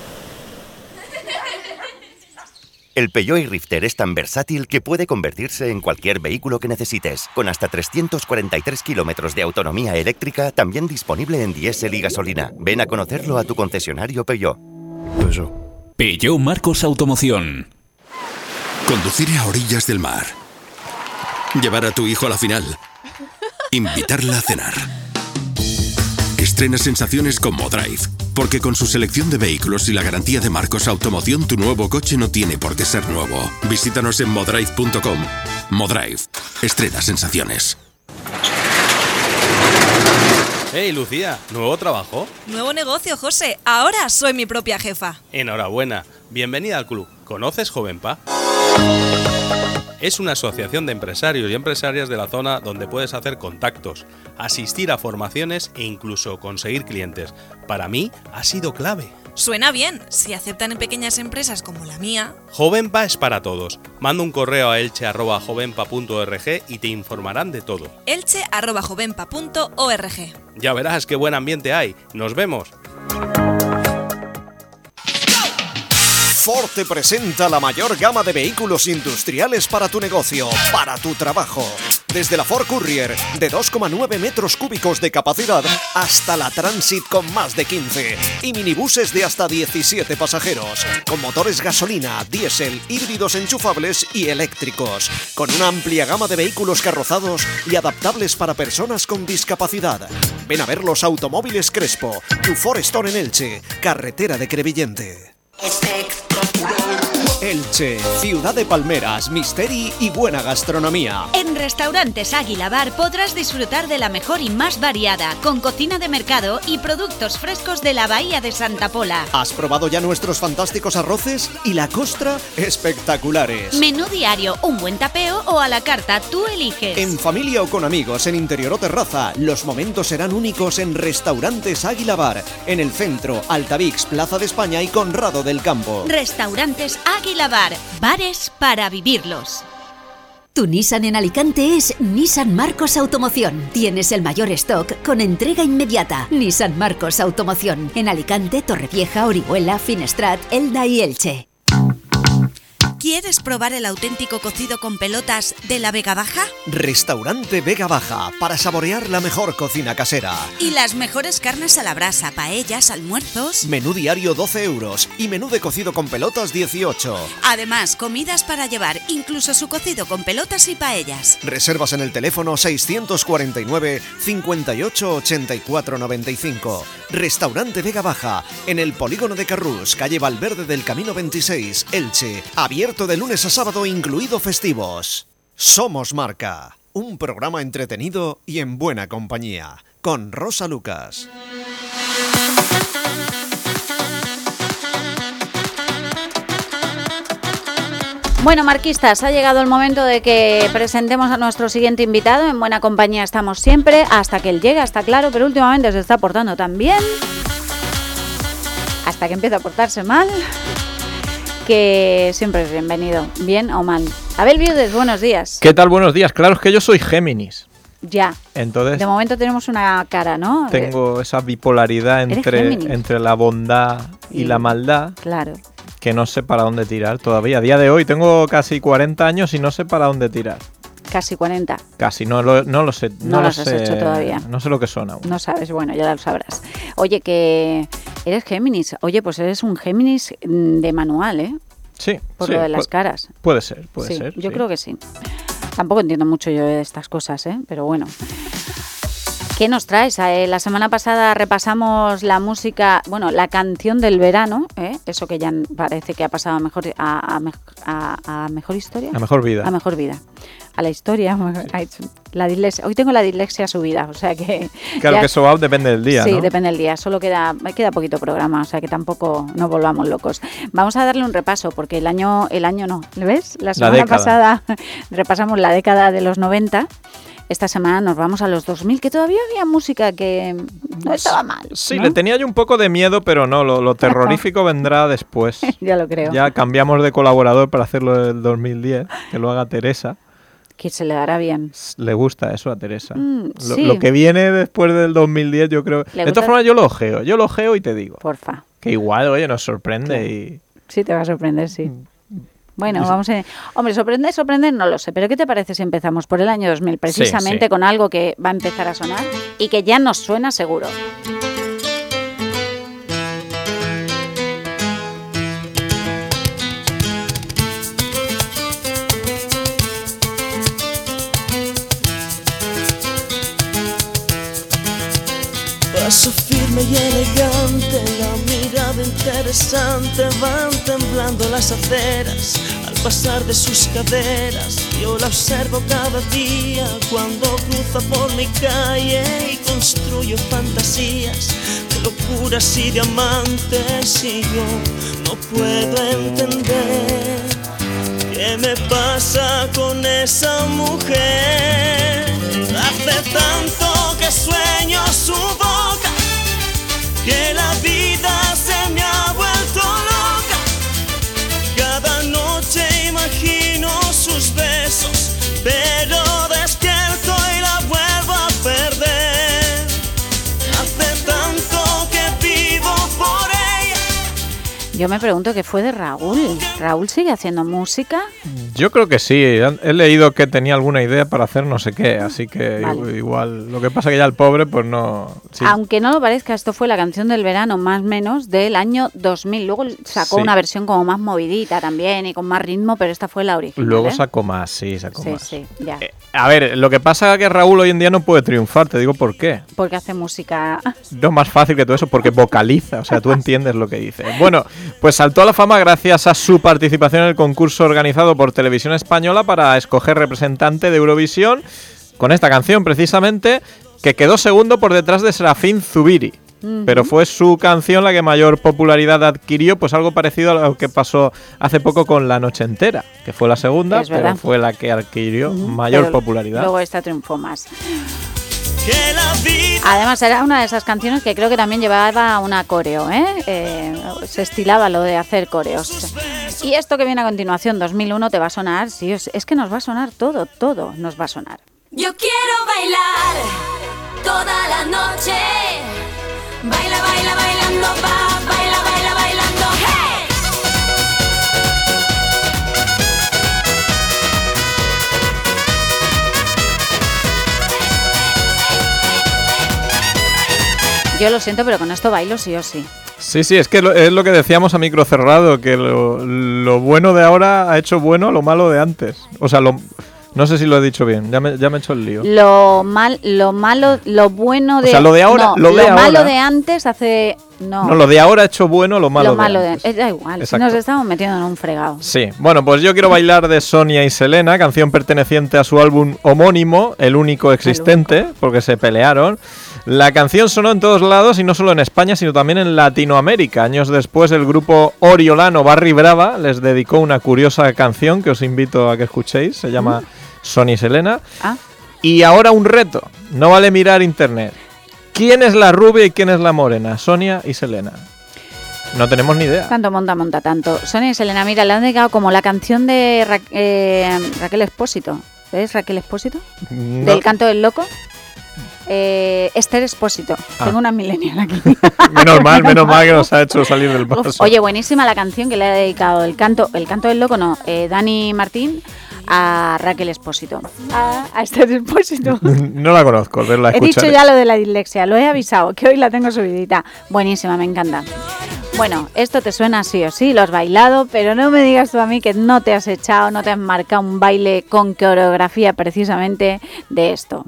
El Peugeot iRifter es tan versátil que puede convertirse en cualquier vehículo que necesites, con hasta trescientos cuarenta y tres kilómetros de autonomía eléctrica, también disponible en diésel y gasolina. Ven a conocerlo a tu concesionario Peugeot. Peugeot. Peugeot Marcos Automoción. Conducir a orillas del mar. Llevar a tu hijo a la final. Invitarla a cenar. Estrena sensaciones con Modrive, porque con su selección de vehículos y la garantía de Marcos Automoción, tu nuevo coche no tiene por qué ser nuevo. Visítanos en modrive punto com. Modrive, estrena sensaciones. Hey, Lucía, ¿nuevo trabajo? Nuevo negocio, José. Ahora soy mi propia jefa. Enhorabuena. Bienvenida al club. ¿Conoces Jovenpa? Es una asociación de empresarios y empresarias de la zona donde puedes hacer contactos, asistir a formaciones e incluso conseguir clientes. Para mí ha sido clave. Suena bien, si aceptan en pequeñas empresas como la mía. Jovenpa es para todos. Manda un correo a elche arroba jovenpa punto org y te informarán de todo. elche arroba jovenpa punto org. Ya verás qué buen ambiente hay. ¡Nos vemos! Ford te presenta la mayor gama de vehículos industriales para tu negocio, para tu trabajo. Desde la Ford Courier de dos coma nueve metros cúbicos de capacidad hasta la Transit con más de quince y minibuses de hasta diecisiete pasajeros, con motores gasolina, diésel, híbridos enchufables y eléctricos, con una amplia gama de vehículos carrozados y adaptables para personas con discapacidad. Ven a ver los automóviles Crespo, tu Ford Store en Elche, carretera de Crevillente. Elche, ciudad de palmeras, misteri y buena gastronomía. En Restaurantes Águila Bar podrás disfrutar de la mejor y más variada, con cocina de mercado y productos frescos de la Bahía de Santa Pola. ¿Has probado ya nuestros fantásticos arroces? Y la costra, espectaculares. Menú diario, un buen tapeo o a la carta, tú eliges. En familia o con amigos, en interior o terraza, los momentos serán únicos en Restaurantes Águila Bar, en el centro, Altavix, Plaza de España y Conrado del Campo. Restaurantes Águila Bar, bares para vivirlos. Tu Nissan en Alicante es Nissan Marcos Automoción. Tienes el mayor stock con entrega inmediata. Nissan Marcos Automoción en Alicante, Torrevieja, Orihuela, Finestrat, Elda y Elche. ¿Quieres probar el auténtico cocido con pelotas de la Vega Baja? Restaurante Vega Baja, para saborear la mejor cocina casera. Y las mejores carnes a la brasa, paellas, almuerzos. Menú diario doce euros y menú de cocido con pelotas dieciocho. Además, comidas para llevar, incluso su cocido con pelotas y paellas. Reservas en el teléfono seiscientos cuarenta y nueve, cincuenta y ocho, ochenta y cuatro noventa y cinco. Restaurante Vega Baja, en el polígono de Carrús, calle Valverde del Camino veintiséis, Elche. Abierto de lunes a sábado, incluido festivos. Somos Marca, un programa entretenido y en buena compañía, con Rosa Lucas. Bueno, marquistas, ha llegado el momento de que presentemos a nuestro siguiente invitado. En buena compañía estamos siempre, hasta que él llegue, está claro, pero últimamente se está portando tan bien, hasta que empieza a portarse mal, que siempre es bienvenido, bien o mal. Abel Viudes, buenos días. ¿Qué tal? Buenos días. Claro, es que yo soy Géminis. Ya. Entonces, de momento tenemos una cara, ¿no? Tengo esa bipolaridad entre, entre la bondad y sí. la maldad. Claro. Que no sé para dónde tirar todavía. A día de hoy tengo casi cuarenta años y no sé para dónde tirar. Casi cuarenta. Casi, no lo, no lo sé. No, no lo has sé, hecho todavía. No sé lo que son aún. No sabes, bueno, ya lo sabrás. Oye, que eres Géminis. Oye, pues eres un Géminis de manual, ¿eh? Sí. Por sí, lo de las caras. Puede ser, puede sí, ser. Yo sí. creo que sí. Tampoco entiendo mucho yo de estas cosas, ¿eh? Pero bueno. ¿Qué nos traes? Eh, la semana pasada repasamos la música, bueno, la canción del verano, ¿eh? Eso que ya parece que ha pasado a mejor, a, a, a, a mejor historia. A mejor vida. A mejor vida. A la historia. La dislexia. Hoy tengo la dislexia subida, o sea que... Claro ya, que eso depende del día, sí, ¿no? Sí, depende del día. Solo queda, queda poquito programa, o sea que tampoco nos volvamos locos. Vamos a darle un repaso, porque el año, el año no, ¿le ves? La semana la pasada repasamos la década de los noventa. Esta semana nos vamos a los dos mil, que todavía había música que no estaba mal. Sí, ¿no? Le tenía yo un poco de miedo, pero no, lo, lo terrorífico vendrá después. Ya lo creo. Ya cambiamos de colaborador para hacerlo del dos mil diez, que lo haga Teresa. Que se le dará bien. Le gusta eso a Teresa. Mm, lo, sí. lo que viene después del dos mil diez, yo creo... De todas formas, yo lo ojeo, yo lo ojeo y te digo. Porfa. Que igual, oye, nos sorprende claro. y... Sí, te va a sorprender, sí. Bueno, vamos a... Hombre, sorprender, sorprender, no lo sé. Pero ¿qué te parece si empezamos por el año dos mil? Precisamente sí, sí. con algo que va a empezar a sonar y que ya nos suena seguro. Paso firme y elegante, la mirada interesante, van temblando las aceras al pasar de sus caderas. Yo la observo cada día cuando cruza por mi calle y construyo fantasías de locuras y diamantes. Y yo no puedo entender qué me pasa con esa mujer. Hace tanto que sueño su boca, que la vida se me ha vuelto loca. Cada noche imagino sus besos, pero despierto y la vuelvo a perder. Hace tanto que vivo por ella. Yo me pregunto qué fue de Raúl. ¿Raúl sigue haciendo música? Yo creo que sí. He leído que tenía alguna idea para hacer no sé qué, así que vale. igual. Lo que pasa que ya el pobre, pues no... Sí. Aunque no lo parezca, esto fue la canción del verano, más o menos, del año dos mil. Luego sacó sí. una versión como más movidita también y con más ritmo, pero esta fue la original. Luego ¿eh? sacó más, sí, sacó sí, más. Sí, sí, ya. Eh, a ver, lo que pasa es que Raúl hoy en día no puede triunfar, te digo por qué. Porque hace música... No es más fácil que todo eso, porque vocaliza, o sea, tú entiendes lo que dice. Bueno, pues saltó a la fama gracias a su participación en el concurso organizado por Televisión Española para escoger representante de Eurovisión, con esta canción precisamente, que quedó segundo por detrás de Serafín Zubiri. Uh-huh. Pero fue su canción la que mayor popularidad adquirió, pues algo parecido a lo que pasó hace poco con La Noche Entera, que fue la segunda, es pero verdad. fue la que adquirió uh-huh. mayor pero popularidad. Luego esta triunfó más. Además era una de esas canciones que creo que también llevaba una coreo, ¿eh? Eh, se estilaba lo de hacer coreos. Y esto que viene a continuación, dos mil uno, te va a sonar, sí, es que nos va a sonar todo, todo nos va a sonar. Yo quiero bailar toda la noche, baila, baila, bailando, va, baila, baila, bailando, hey. Yo lo siento, pero con esto bailo sí o sí. Sí, sí, es que lo, es lo que decíamos a micro cerrado, que lo, lo bueno de ahora ha hecho bueno lo malo de antes. O sea, lo, no sé si lo he dicho bien, ya me, ya me he hecho el lío. Lo mal, lo malo, lo bueno de... O sea, lo de ahora, no, lo de lo ahora, malo de antes hace... No, no, lo de ahora ha hecho bueno lo malo lo malo de antes. De, da igual, exacto. Nos estamos metiendo en un fregado. Sí, bueno, pues Yo quiero bailar de Sonia y Selena, canción perteneciente a su álbum homónimo, el único existente, el único. Porque se pelearon. La canción sonó en todos lados y no solo en España, sino también en Latinoamérica. Años después, el grupo oriolano Barry Brava les dedicó una curiosa canción que os invito a que escuchéis. Se llama mm. Sonia y Selena. Ah. Y ahora un reto. No vale mirar internet. ¿Quién es la rubia y quién es la morena? Sonia y Selena. No tenemos ni idea. Tanto monta, monta tanto. Sonia y Selena, mira, le han dedicado como la canción de Ra eh, Raquel Expósito. ¿Es Raquel Expósito? No. Del Canto del Loco. Eh, Esther Expósito. Ah. Tengo una millennial aquí. Menos mal, menos mal que nos ha hecho salir del paso. Uf, oye, buenísima la canción que le ha dedicado el canto, el canto del loco, no, eh, Dani Martín a Raquel Expósito. A, a Esther Expósito. No la conozco, verla He escuchar. dicho ya lo de la dislexia, lo he avisado, que hoy la tengo subidita. Buenísima, me encanta. Bueno, esto te suena sí o sí, lo has bailado, pero no me digas tú a mí que no te has echado, no te has marcado un baile con coreografía precisamente de esto.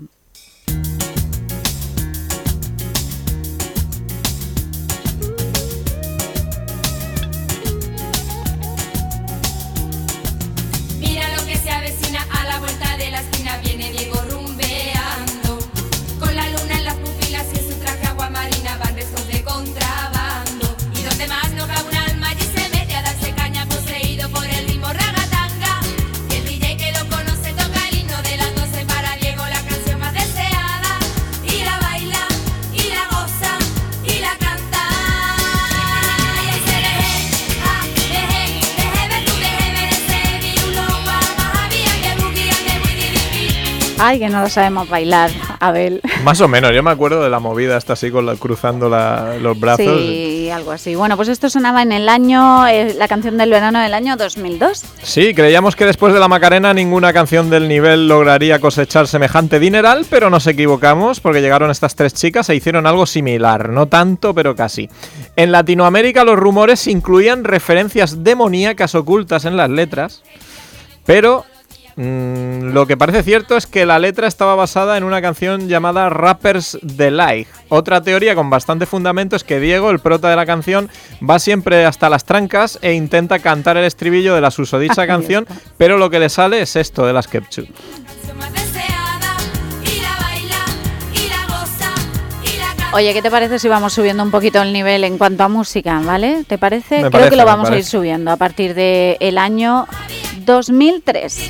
Ay, que no lo sabemos bailar, Abel. Más o menos, yo me acuerdo de la movida hasta así con la, cruzando la, los brazos. Sí, algo así. Bueno, pues esto sonaba en el año, eh, la canción del verano del año dos mil dos. Sí, creíamos que después de la Macarena ninguna canción del nivel lograría cosechar semejante dineral, pero nos equivocamos porque llegaron estas tres chicas e hicieron algo similar, no tanto, pero casi. En Latinoamérica los rumores incluían referencias demoníacas ocultas en las letras, pero mmm, lo que parece cierto es que la letra estaba basada en una canción llamada Rappers Delight. Otra teoría con bastante fundamento es que Diego, el prota de la canción, va siempre hasta las trancas e intenta cantar el estribillo de la susodicha canción, pero lo que le sale es esto de las Kepchu. Oye, ¿qué te parece si vamos subiendo un poquito el nivel en cuanto a música, ¿vale? ¿Te parece? Me Creo parece, que lo me vamos a ir parece. subiendo a partir del año dos mil tres.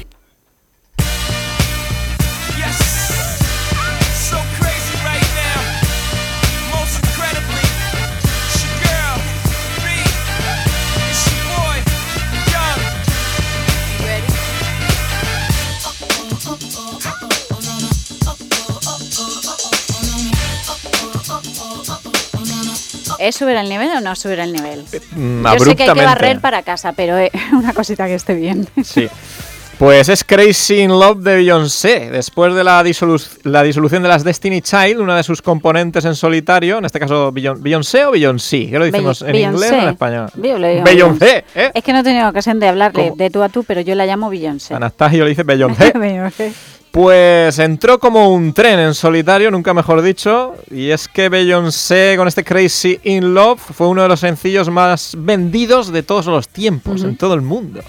¿Es subir el nivel o no subir el nivel? Mm, Yo sé que hay que abruptamente. barrer para casa, pero eh, una cosita que esté bien. Sí. Pues es Crazy in Love de Beyoncé. Después de la, disolu la disolución de las Destiny Child, una de sus componentes en solitario, en este caso Beyon- Beyoncé o Beyoncé, ¿qué lo decimos en Beyoncé. inglés o en español? Yo le digo Beyoncé, ¿eh? Es que no he tenido ocasión de hablarle ¿Cómo? de tú a tú, pero yo la llamo Beyoncé. Anastasio le dice Beyoncé. Beyoncé. Pues entró como un tren en solitario, nunca mejor dicho, y es que Beyoncé con este Crazy in Love fue uno de los sencillos más vendidos de todos los tiempos, Ujú. en todo el mundo.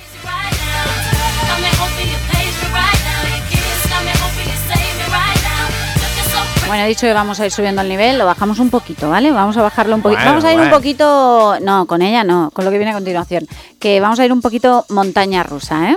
Bueno, he dicho que vamos a ir subiendo el nivel, lo bajamos un poquito, ¿vale? Vamos a bajarlo un poquito. Bueno, vamos a ir un bueno. poquito... No, con ella no, con lo que viene a continuación. Que vamos a ir un poquito montaña rusa, ¿eh?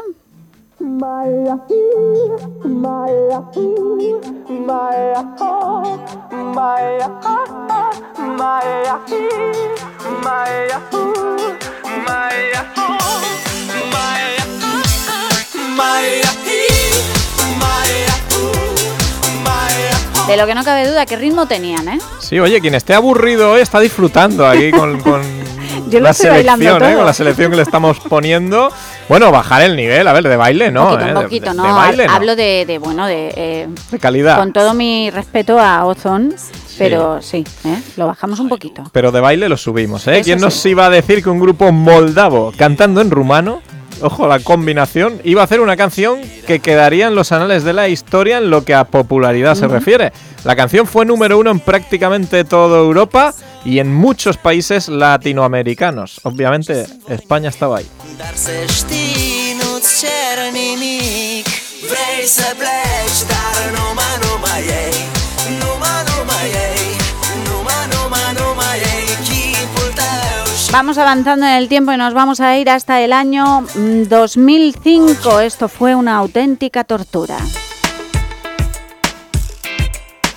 De lo que no cabe duda, qué ritmo tenían, ¿eh? Sí, oye, quien esté aburrido hoy está disfrutando aquí con, con Yo lo la estoy bailando selección, ¿eh? todo. Con la selección que le estamos poniendo. Bueno, bajar el nivel, a ver, de baile no, Un poquito, ¿eh? un De- poquito, de, ¿no? de baile no. Hablo de, de, bueno, de... eh, De calidad. Con todo mi respeto a Ozone, pero sí, ¿eh? Lo bajamos un poquito. Pero de baile lo subimos, ¿eh? Eso ¿Quién nos sí. iba a decir que un grupo moldavo cantando en rumano, ojo la combinación, iba a hacer una canción que quedaría en los anales de la historia en lo que a popularidad se Ujú. refiere? La canción fue número uno en prácticamente toda Europa y en muchos países latinoamericanos. Obviamente, España estaba ahí. Dar să știi, nu-ți cer nimic. Vrei să pleci, dar numai, numai ei. Numai, numai ei. Numai, numai, numai ei. Chipul tău și Vamos avanzando en el tiempo y nos vamos a ir hasta el año mm, dos mil cinco. Esto fue una auténtica tortura.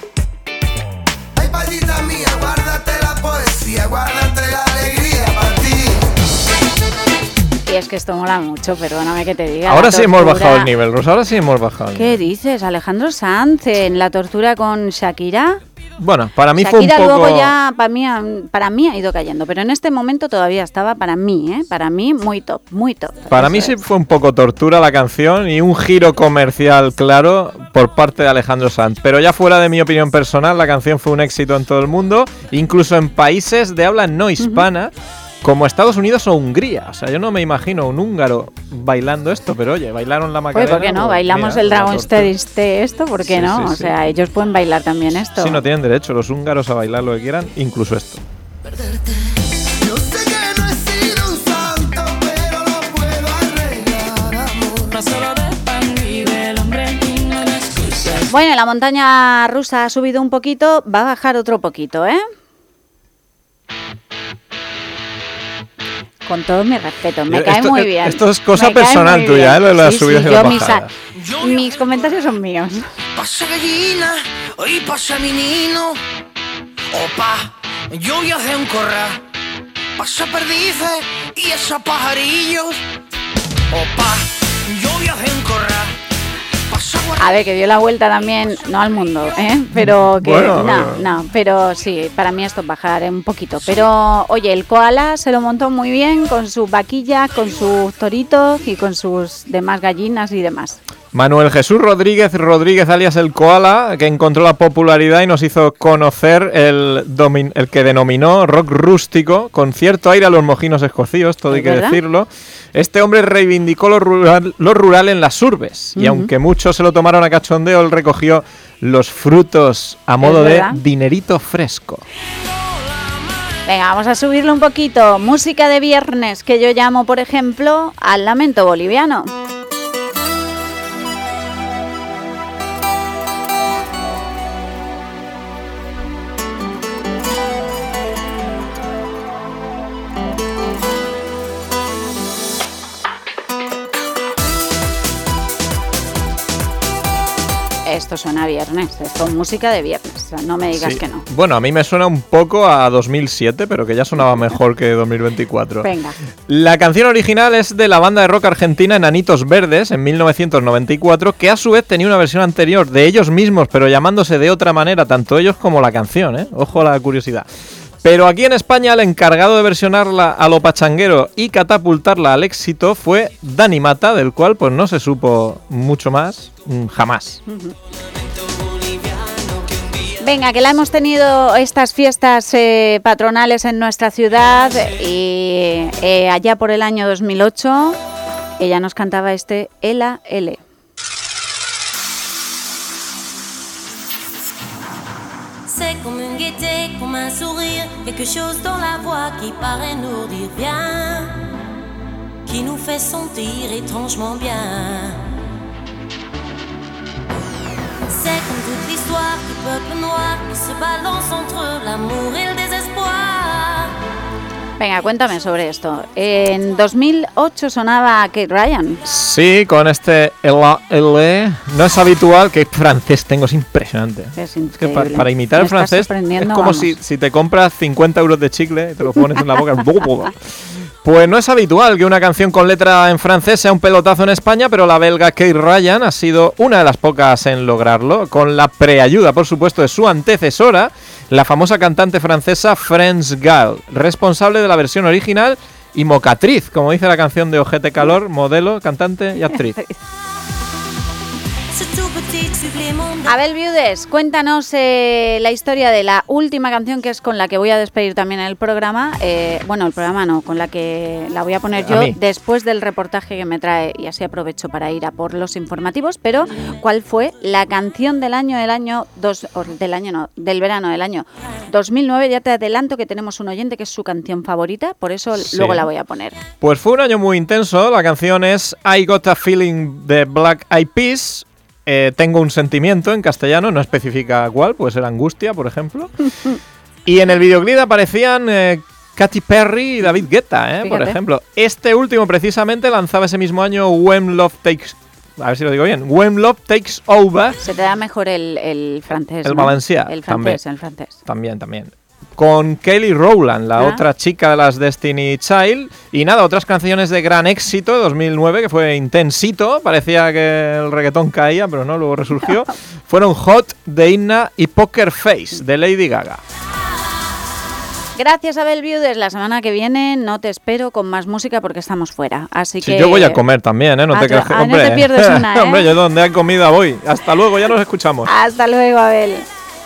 Ay, palita mía, guárdate la poesía, guárdate la alegría para ti. Y es que esto mola mucho, perdóname que te diga. Ahora sí hemos bajado el nivel, Rosa, ahora sí hemos bajado el nivel. ¿Qué dices? Alejandro Sanz en la tortura con Shakira. Bueno, para mí Shakira fue un poco... luego ya, para mí, para mí ha ido cayendo, pero en este momento todavía estaba para mí, ¿eh? Para mí muy top, muy top. Para mí sí fue un poco tortura la canción y un giro comercial claro por parte de Alejandro Sanz. Pero ya fuera de mi opinión personal, la canción fue un éxito en todo el mundo, incluso en países de habla no hispana, uh-huh. como Estados Unidos o Hungría. O sea, yo no me imagino un húngaro bailando esto, pero oye, bailaron la Macarena. Pues, ¿por qué no? Pues, Bailamos mira, el Dragon Steady esto, ¿por qué sí, no? Sí, o sí. sea, ellos pueden bailar también esto. Sí, no tienen derecho los húngaros a bailar lo que quieran, incluso esto. Bueno, la montaña rusa ha subido un poquito, va a bajar otro poquito, ¿eh? Con todo mi respeto, me Yo, cae esto, muy bien. Esto es cosa me personal tuya, ¿eh? Lo de las sí, subidas sí, y las yo mis, bajadas. mis comentarios son míos. Passa gallina i passa menino. Opa, yo voy a hacer un corral. Passa perdices y esos pajarillos. Opa, yo voy a hacer un corral. A ver, que dio la vuelta también, no al mundo, ¿eh? Pero que, bueno, no, no, pero sí, para mí esto es bajar un poquito. Pero, oye, el koala se lo montó muy bien con sus vaquillas, con sus toritos y con sus demás gallinas y demás. Manuel Jesús Rodríguez Rodríguez, alias el Koala, que encontró la popularidad y nos hizo conocer el, domin- el que denominó rock rústico, con cierto aire a los mojinos escocíos, todo hay que verdad? decirlo. Este hombre reivindicó lo rural, lo rural en las urbes, uh-huh. y aunque muchos se lo tomaron a cachondeo, él recogió los frutos a modo de dinerito fresco. Venga, vamos a subirlo un poquito. Música de viernes, que yo llamo, por ejemplo, al lamento boliviano. Esto suena a viernes, esto es música de viernes, no me digas sí. que no. Bueno, a mí me suena un poco a dos mil siete, pero que ya sonaba mejor que dos mil veinticuatro. Venga. La canción original es de la banda de rock argentina Enanitos Verdes, en mil novecientos noventa y cuatro, que a su vez tenía una versión anterior de ellos mismos, pero llamándose de otra manera, tanto ellos como la canción, ¿eh? Ojo a la curiosidad. Pero aquí en España el encargado de versionarla a lo pachanguero y catapultarla al éxito fue Dani Mata, del cual pues no se supo mucho más, jamás. Uh-huh. Venga, que la hemos tenido estas fiestas eh, patronales en nuestra ciudad y eh, allá por el año dos mil ocho ella nos cantaba este Ela L. C'est comme une gaieté, comme un sourire, quelque chose dans la voix qui paraît nous dire bien, qui nous fait sentir étrangement bien. C'est comme toute l'histoire du peuple noir qui se balance entre l'amour y el désespoir. Venga, cuéntame sobre esto. En dos mil ocho sonaba Kate Ryan. Sí, con este Ela L. No es habitual, que francés tengo, es impresionante. Es, es que para, para imitar Me el francés es como si, si te compras cincuenta euros de chicle y te lo pones en la boca. Pues no es habitual que una canción con letra en francés sea un pelotazo en España, pero la belga Kate Ryan ha sido una de las pocas en lograrlo, con la preayuda, por supuesto, de su antecesora, la famosa cantante francesa France Gall, responsable de la versión original y mocatriz, como dice la canción de Ojete Calor, modelo, cantante y actriz. Abel Viudes, cuéntanos eh, la historia de la última canción, que es con la que voy a despedir también el programa. Eh, bueno, el programa no, con la que la voy a poner yo a después del reportaje que me trae, y así aprovecho para ir a por los informativos. Pero, ¿cuál fue la canción del año del año dos, del año no, del verano del año dos mil nueve? Ya te adelanto que tenemos un oyente que es su canción favorita, por eso sí. Luego la voy a poner. Pues fue un año muy intenso. La canción es I Got a Feeling de Black Eyed Peas. Eh, tengo un sentimiento en castellano, no especifica cuál, puede ser angustia, por ejemplo. Y en el videoclip aparecían eh, Katy Perry y David Guetta, eh, por ejemplo. Este último precisamente lanzaba ese mismo año When Love Takes... A ver si lo digo bien. When Love Takes Over. Se te da mejor el, el francés, El ¿no? valencià. El francés, también. el francés. También, también. con Kelly Rowland, la Ah. otra chica de las Destiny Child. Y nada, otras canciones de gran éxito de dos mil nueve, que fue intensito, parecía que el reggaetón caía, pero no, luego resurgió. Fueron Hot de Inna y Poker Face de Lady Gaga. Gracias, Abel Viudes. La semana que viene no te espero con más música porque estamos fuera. Así Sí, que... yo voy a comer también, ¿eh? No Ah, te tú- creas que... ah, no Hombre, te pierdes una, ¿eh? Hombre, yo donde hay comida voy. Hasta luego, ya nos escuchamos. Hasta luego, Abel.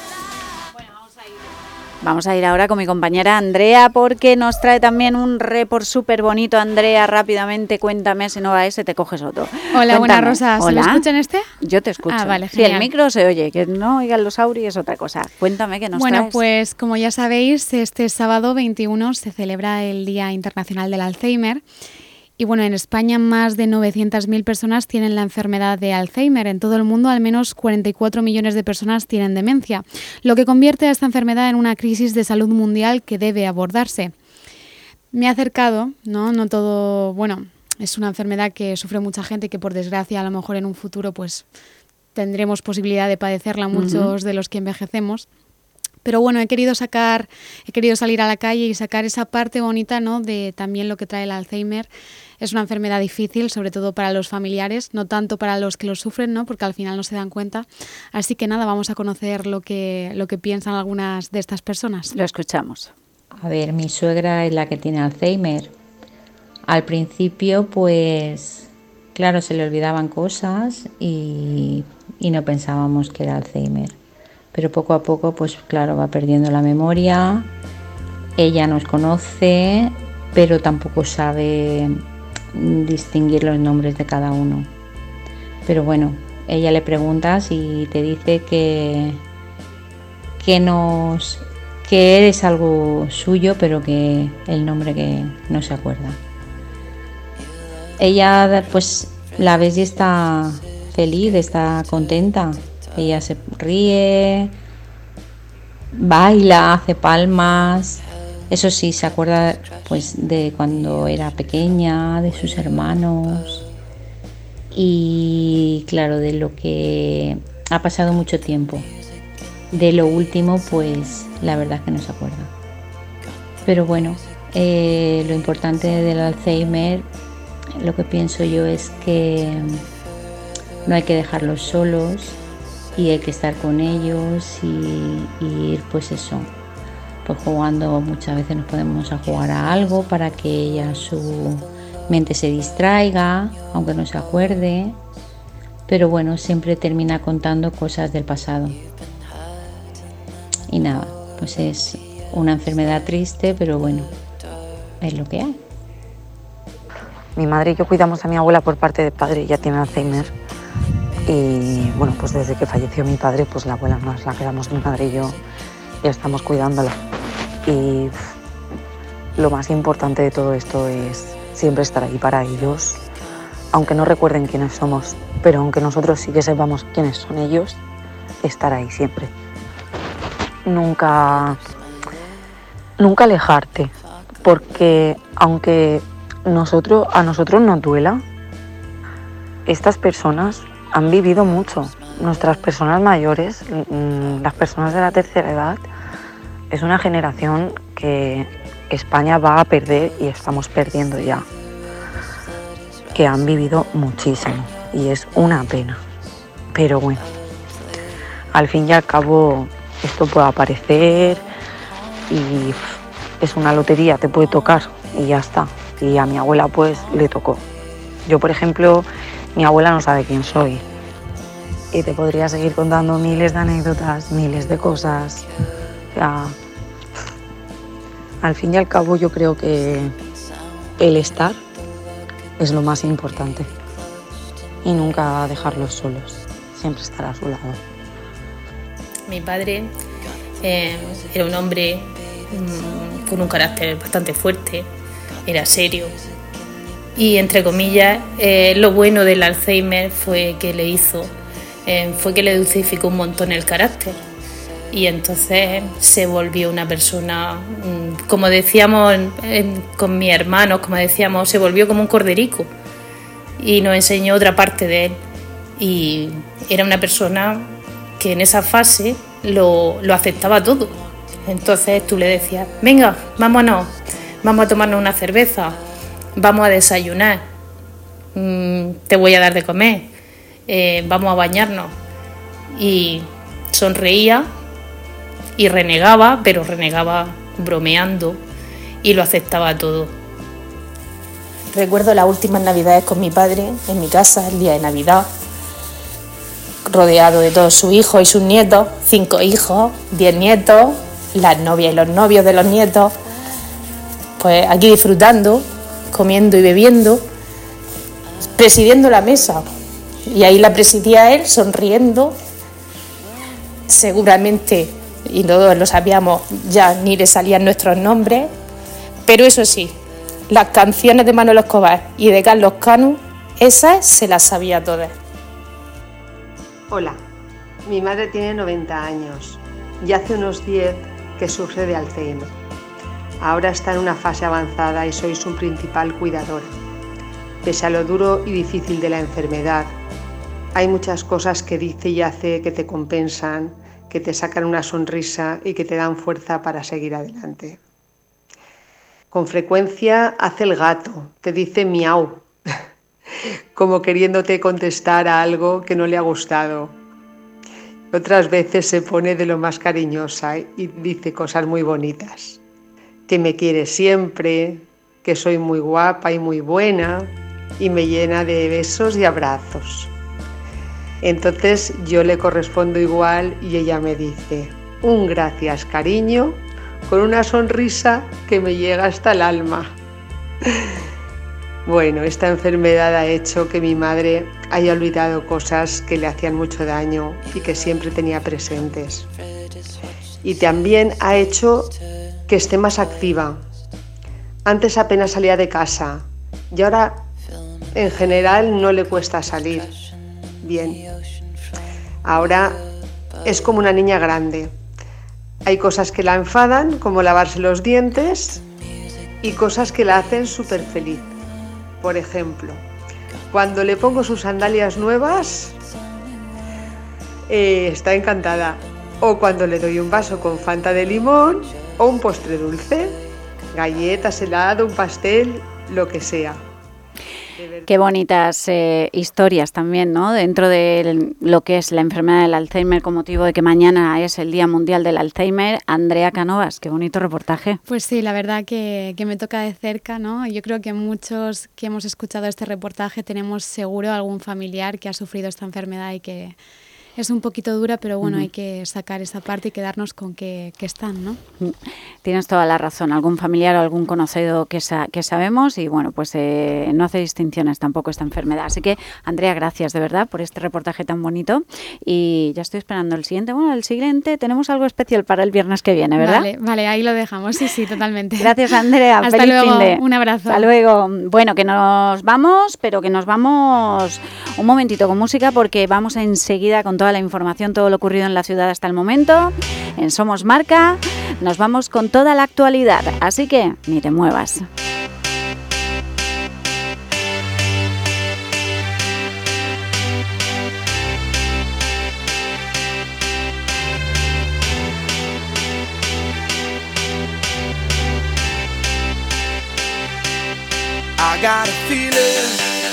Vamos a ir ahora con mi compañera Andrea porque nos trae también un report súper bonito. Andrea, rápidamente cuéntame, si no va ese te coges otro. Hola, Cuéntame. buenas Rosa. ¿Se Hola. me escucha en este? Yo te escucho. Ah, vale, Si el genial. micro se oye, que no oigan los auris es otra cosa. Cuéntame qué nos Bueno, traes. pues como ya sabéis, este sábado veintiuno se celebra el Día Internacional del Alzheimer. Y bueno, en España más de novecientas mil personas tienen la enfermedad de Alzheimer. En todo el mundo al menos cuarenta y cuatro millones de personas tienen demencia, lo que convierte a esta enfermedad en una crisis de salud mundial que debe abordarse. Me he acercado, ¿no? No todo, bueno, es una enfermedad que sufre mucha gente y que por desgracia a lo mejor en un futuro pues tendremos posibilidad de padecerla muchos Ujú. de los que envejecemos. Pero bueno, he querido sacar, he querido salir a la calle y sacar esa parte bonita, ¿no? De también lo que trae el Alzheimer. Es una enfermedad difícil, sobre todo para los familiares, no tanto para los que lo sufren, ¿no? Porque al final no se dan cuenta. Así que nada, vamos a conocer lo que, lo que piensan algunas de estas personas. Lo escuchamos. A ver, mi suegra es la que tiene Alzheimer. Al principio, pues, claro, se le olvidaban cosas y, y no pensábamos que era Alzheimer. Pero poco a poco, pues claro, va perdiendo la memoria. Ella nos conoce, pero tampoco sabe distinguir los nombres de cada uno. Pero bueno, ella le preguntas y te dice que, que, nos, que es algo suyo, pero que el nombre que no se acuerda. Ella, pues, la ves y está feliz, está contenta. Ella se ríe, baila, hace palmas. Eso sí, se acuerda pues de cuando era pequeña, de sus hermanos y claro, de lo que ha pasado mucho tiempo. De lo último, pues la verdad es que no se acuerda. Pero bueno, eh, lo importante del Alzheimer, lo que pienso yo es que no hay que dejarlos solos y hay que estar con ellos y, y ir pues eso, pues jugando. Muchas veces nos podemos a jugar a algo para que ella, su mente se distraiga, aunque no se acuerde, pero bueno, siempre termina contando cosas del pasado. Y nada, pues es una enfermedad triste, pero bueno, es lo que hay. Mi madre y yo cuidamos a mi abuela por parte de padre, ella tiene Alzheimer. Y bueno, pues desde que falleció mi padre, pues la abuela nos la quedamos mi madre y yo y estamos cuidándola. Y uf, lo más importante de todo esto es siempre estar ahí para ellos, aunque no recuerden quiénes somos, pero aunque nosotros sí que sepamos quiénes son ellos, estar ahí siempre. Nunca, nunca alejarte, porque aunque nosotros, a nosotros nos duela, estas personas han vivido mucho. Nuestras personas mayores, las personas de la tercera edad, es una generación que España va a perder y estamos perdiendo ya, que han vivido muchísimo y es una pena. Pero bueno, al fin y al cabo esto puede aparecer y es una lotería, te puede tocar y ya está. Y a mi abuela pues le tocó. Yo, por ejemplo, mi abuela no sabe quién soy. Y te podría seguir contando miles de anécdotas, miles de cosas. O sea, al fin y al cabo yo creo que el estar es lo más importante. Y nunca dejarlos solos, siempre estar a su lado. Mi padre eh, era un hombre mmm, con un carácter bastante fuerte, era serio. Y entre comillas, eh, lo bueno del Alzheimer fue que le hizo, eh, fue que le dulcificó un montón el carácter. Y entonces se volvió una persona, mmm, como decíamos en, en, con mis hermanos, como decíamos, se volvió como un corderico. Y nos enseñó otra parte de él. Y era una persona que en esa fase lo, lo aceptaba todo. Entonces tú le decías, venga, vámonos, vamos a tomarnos una cerveza, vamos a desayunar, mmm, te voy a dar de comer, eh, vamos a bañarnos. Y sonreía y renegaba, pero renegaba bromeando y lo aceptaba todo. Recuerdo las últimas navidades con mi padre en mi casa, el día de Navidad, rodeado de todos sus hijos y sus nietos, cinco hijos, diez nietos, las novias y los novios de los nietos, pues aquí disfrutando, comiendo y bebiendo, presidiendo la mesa. Y ahí la presidía él, sonriendo, seguramente, y todos lo sabíamos, ya ni le salían nuestros nombres, pero eso sí, las canciones de Manolo Escobar y de Carlos Canu, esas se las sabía todas. Hola, mi madre tiene noventa años y hace unos diez que sufre de Alzheimer. Ahora está en una fase avanzada y soy su principal cuidadora. Pese a lo duro y difícil de la enfermedad, hay muchas cosas que dice y hace que te compensan, que te sacan una sonrisa y que te dan fuerza para seguir adelante. Con frecuencia hace el gato, te dice miau, como queriéndote contestar a algo que no le ha gustado. Otras veces se pone de lo más cariñosa y dice cosas muy bonitas. Que me quiere siempre, que soy muy guapa y muy buena, y me llena de besos y abrazos. Entonces yo le correspondo igual y ella me dice un gracias, cariño, con una sonrisa que me llega hasta el alma. Bueno, esta enfermedad ha hecho que mi madre haya olvidado cosas que le hacían mucho daño y que siempre tenía presentes. Y también ha hecho que esté más activa. Antes apenas salía de casa y ahora en general no le cuesta salir. Bien. Ahora es como una niña grande. Hay cosas que la enfadan, como lavarse los dientes, y cosas que la hacen súper feliz. Por ejemplo, cuando le pongo sus sandalias nuevas, eh, está encantada. O cuando le doy un vaso con Fanta de limón o un postre dulce, galletas, helado, un pastel, lo que sea. Qué bonitas eh, historias también, ¿no? Dentro de lo que es la enfermedad del Alzheimer, con motivo de que mañana es el Día Mundial del Alzheimer. Andrea Cánovas, qué bonito reportaje. Pues sí, la verdad que, que me toca de cerca, ¿no? Yo creo que muchos que hemos escuchado este reportaje tenemos seguro algún familiar que ha sufrido esta enfermedad y que es un poquito dura, pero bueno, uh-huh. hay que sacar esa parte y quedarnos con que, que están, ¿no? Tienes toda la razón, algún familiar o algún conocido que, sa- que sabemos y bueno, pues eh, no hace distinciones tampoco esta enfermedad. Así que, Andrea, gracias de verdad por este reportaje tan bonito y ya estoy esperando el siguiente. Bueno, el siguiente tenemos algo especial para el viernes que viene, ¿verdad? Vale, vale, ahí lo dejamos, sí, sí, totalmente. Gracias, Andrea. Hasta Feliz luego, finde. un abrazo. Hasta luego. Bueno, que nos vamos, pero que nos vamos un momentito con música porque vamos enseguida con toda la información, todo lo ocurrido en la ciudad hasta el momento. En Somos Marca nos vamos con toda la actualidad, así que ni te muevas. I got a feeling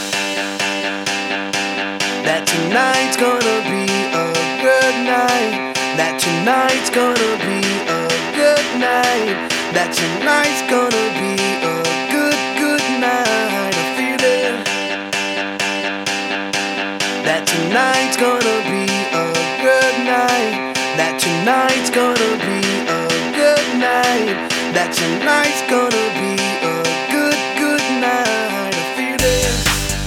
that tonight's gonna be a good night. That tonight's gonna be a good night. That tonight's gonna be a good, good night. A feeling that tonight's gonna be a good night. That tonight's gonna be a good night. That tonight's gonna be a good, good night. A feeling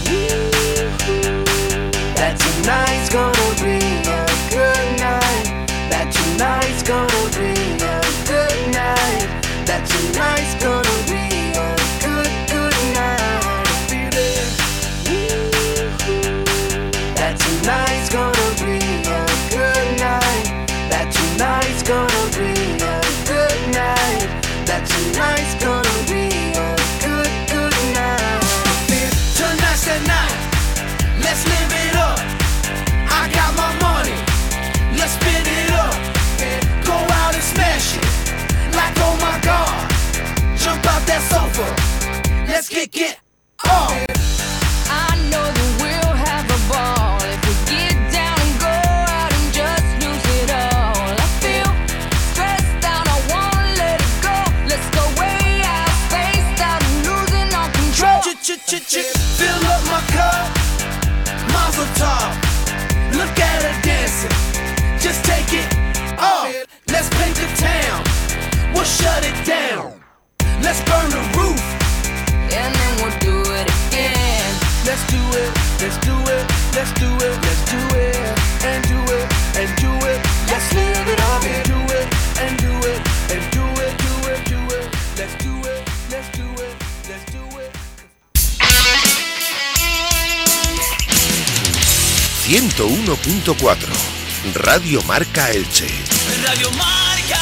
that tonight's gonna be a good night. That tonight's gonna be a good night. That tonight's gonna be a good, good night. A feeling that tonight's gonna be a good night. That tonight's gonna be a good night. That tonight's gonna people. Let's kick it off. I know that we'll have a ball if we get down and go out and just lose it all. I feel stressed out, I wanna let it go. Let's go way out, spaced out and losing all control. Fill up my cup, Mazel tov. Look at her dancing, just take it off. Let's paint the town, we'll shut it down. Let's burn the roof, and then we'll do it again. Let's do it, let's do it, let's do it, let's do it, and do it, and do it. Let's live it up and do it, and do it, and do it, do it, do it. Let's do it, let's do it, let's do it. ciento uno punto cuatro Radio Marca Elche. Radio Marca.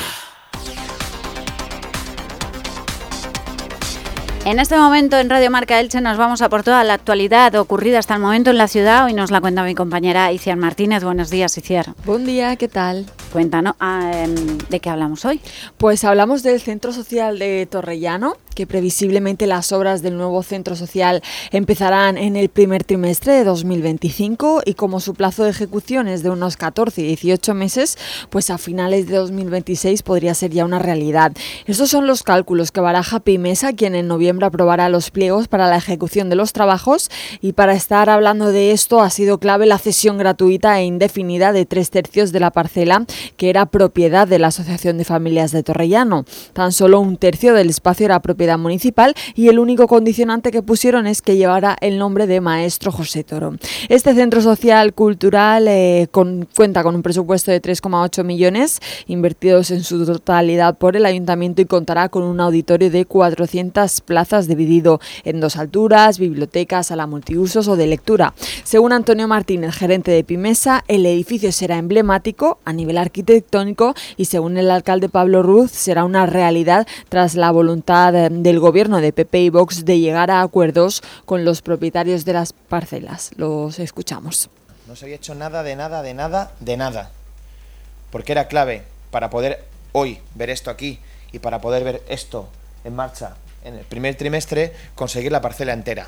En este momento en Radio Marca Elche nos vamos a por toda la actualidad ocurrida hasta el momento en la ciudad. Hoy nos la cuenta mi compañera Iciar Martínez. Buenos días, Iciar. Buen día, ¿qué tal? Cuéntanos, ¿de qué hablamos hoy? Pues hablamos del Centro Social de Torrellano, que previsiblemente las obras del nuevo centro social empezarán en el primer trimestre de dos mil veinticinco y como su plazo de ejecución es de unos catorce y dieciocho meses, pues a finales de dos mil veintiséis podría ser ya una realidad. Estos son los cálculos que baraja Pimesa, quien en noviembre aprobará los pliegos para la ejecución de los trabajos, y para estar hablando de esto ha sido clave la cesión gratuita e indefinida de tres tercios de la parcela que era propiedad de la Asociación de Familias de Torrellano. Tan solo un tercio del espacio era propiedad municipal y el único condicionante que pusieron es que llevara el nombre de Maestro José Toro. Este centro social cultural eh, con, cuenta con un presupuesto de tres coma ocho millones invertidos en su totalidad por el ayuntamiento y contará con un auditorio de cuatrocientas plazas dividido en dos alturas, biblioteca, sala multiusos o de lectura. Según Antonio Martínez, gerente de Pimesa, el edificio será emblemático a nivel arquitectónico y según el alcalde Pablo Ruz será una realidad tras la voluntad del gobierno de P P y Vox de llegar a acuerdos con los propietarios de las parcelas. Los escuchamos. No se había hecho nada de nada, de nada, de nada, porque era clave para poder hoy ver esto aquí y para poder ver esto en marcha en el primer trimestre, conseguir la parcela entera.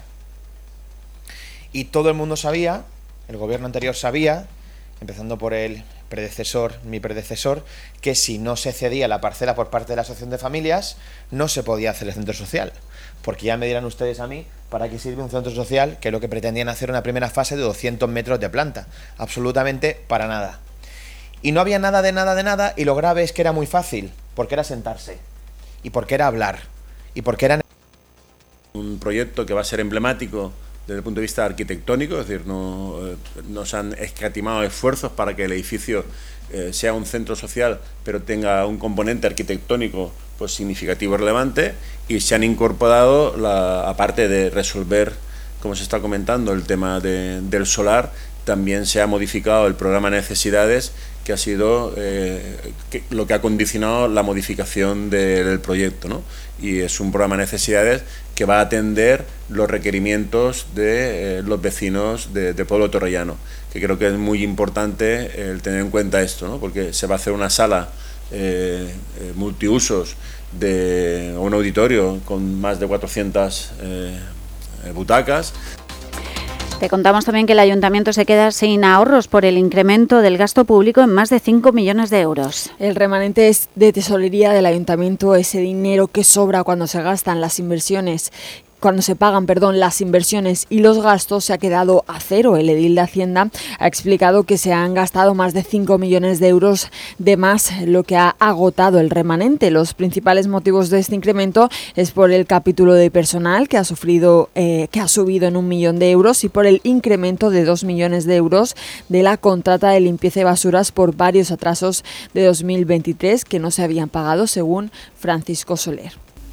Y todo el mundo sabía, el gobierno anterior sabía, empezando por el predecesor, mi predecesor, que si no se cedía la parcela por parte de la Asociación de Familias, no se podía hacer el centro social. Porque ya me dirán ustedes a mí, ¿para qué sirve un centro social? Que es lo que pretendían hacer una primera fase de doscientos metros de planta. Absolutamente para nada. Y no había nada de nada de nada, y lo grave es que era muy fácil, porque era sentarse, y porque era hablar, y porque era... Un proyecto que va a ser emblemático desde el punto de vista arquitectónico, es decir, no, no se han escatimado esfuerzos para que el edificio eh, sea un centro social, pero tenga un componente arquitectónico pues significativo y relevante, y se han incorporado, la, aparte de resolver, como se está comentando, el tema de, del solar, también se ha modificado el programa de necesidades, que ha sido eh, que, lo que ha condicionado la modificación de, del proyecto, ¿no? Y es un programa de necesidades que va a atender los requerimientos de eh, los vecinos de, de Pueblo Torrellano, que creo que es muy importante el tener en cuenta esto, ¿no? Porque se va a hacer una sala eh, eh, multiusos, de un auditorio con más de cuatrocientas eh, butacas. Te contamos también que el ayuntamiento se queda sin ahorros por el incremento del gasto público en más de cinco millones de euros. El remanente es de tesorería del ayuntamiento, ese dinero que sobra cuando se gastan las inversiones cuando se pagan, perdón, las inversiones y los gastos, se ha quedado a cero. El edil de Hacienda ha explicado que se han gastado más de cinco millones de euros de más, lo que ha agotado el remanente. Los principales motivos de este incremento es por el capítulo de personal que ha sufrido, eh, que ha subido en un millón de euros y por el incremento de dos millones de euros de la contrata de limpieza de basuras por varios atrasos de dos mil veintitrés que no se habían pagado, según Francisco Soler.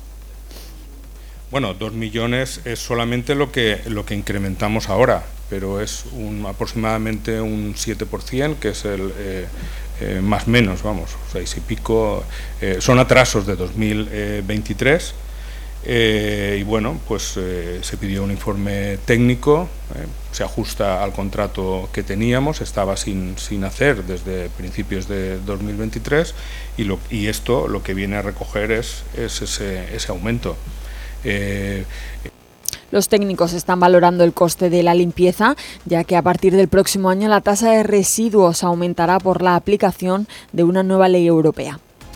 Bueno, dos millones es solamente lo que lo que incrementamos ahora, pero es un, aproximadamente un siete por ciento, que es el eh, eh, más menos, vamos, seis y pico, eh, son atrasos de dos mil veintitrés, eh, y bueno, pues eh, se pidió un informe técnico, eh, se ajusta al contrato que teníamos, estaba sin, sin hacer desde principios de dos mil veintitrés, y, lo, y esto lo que viene a recoger es, es ese, ese aumento. Eh, Los técnicos están valorando el coste de la limpieza, ya que a partir del próximo año la tasa de residuos aumentará por la aplicación de una nueva ley europea.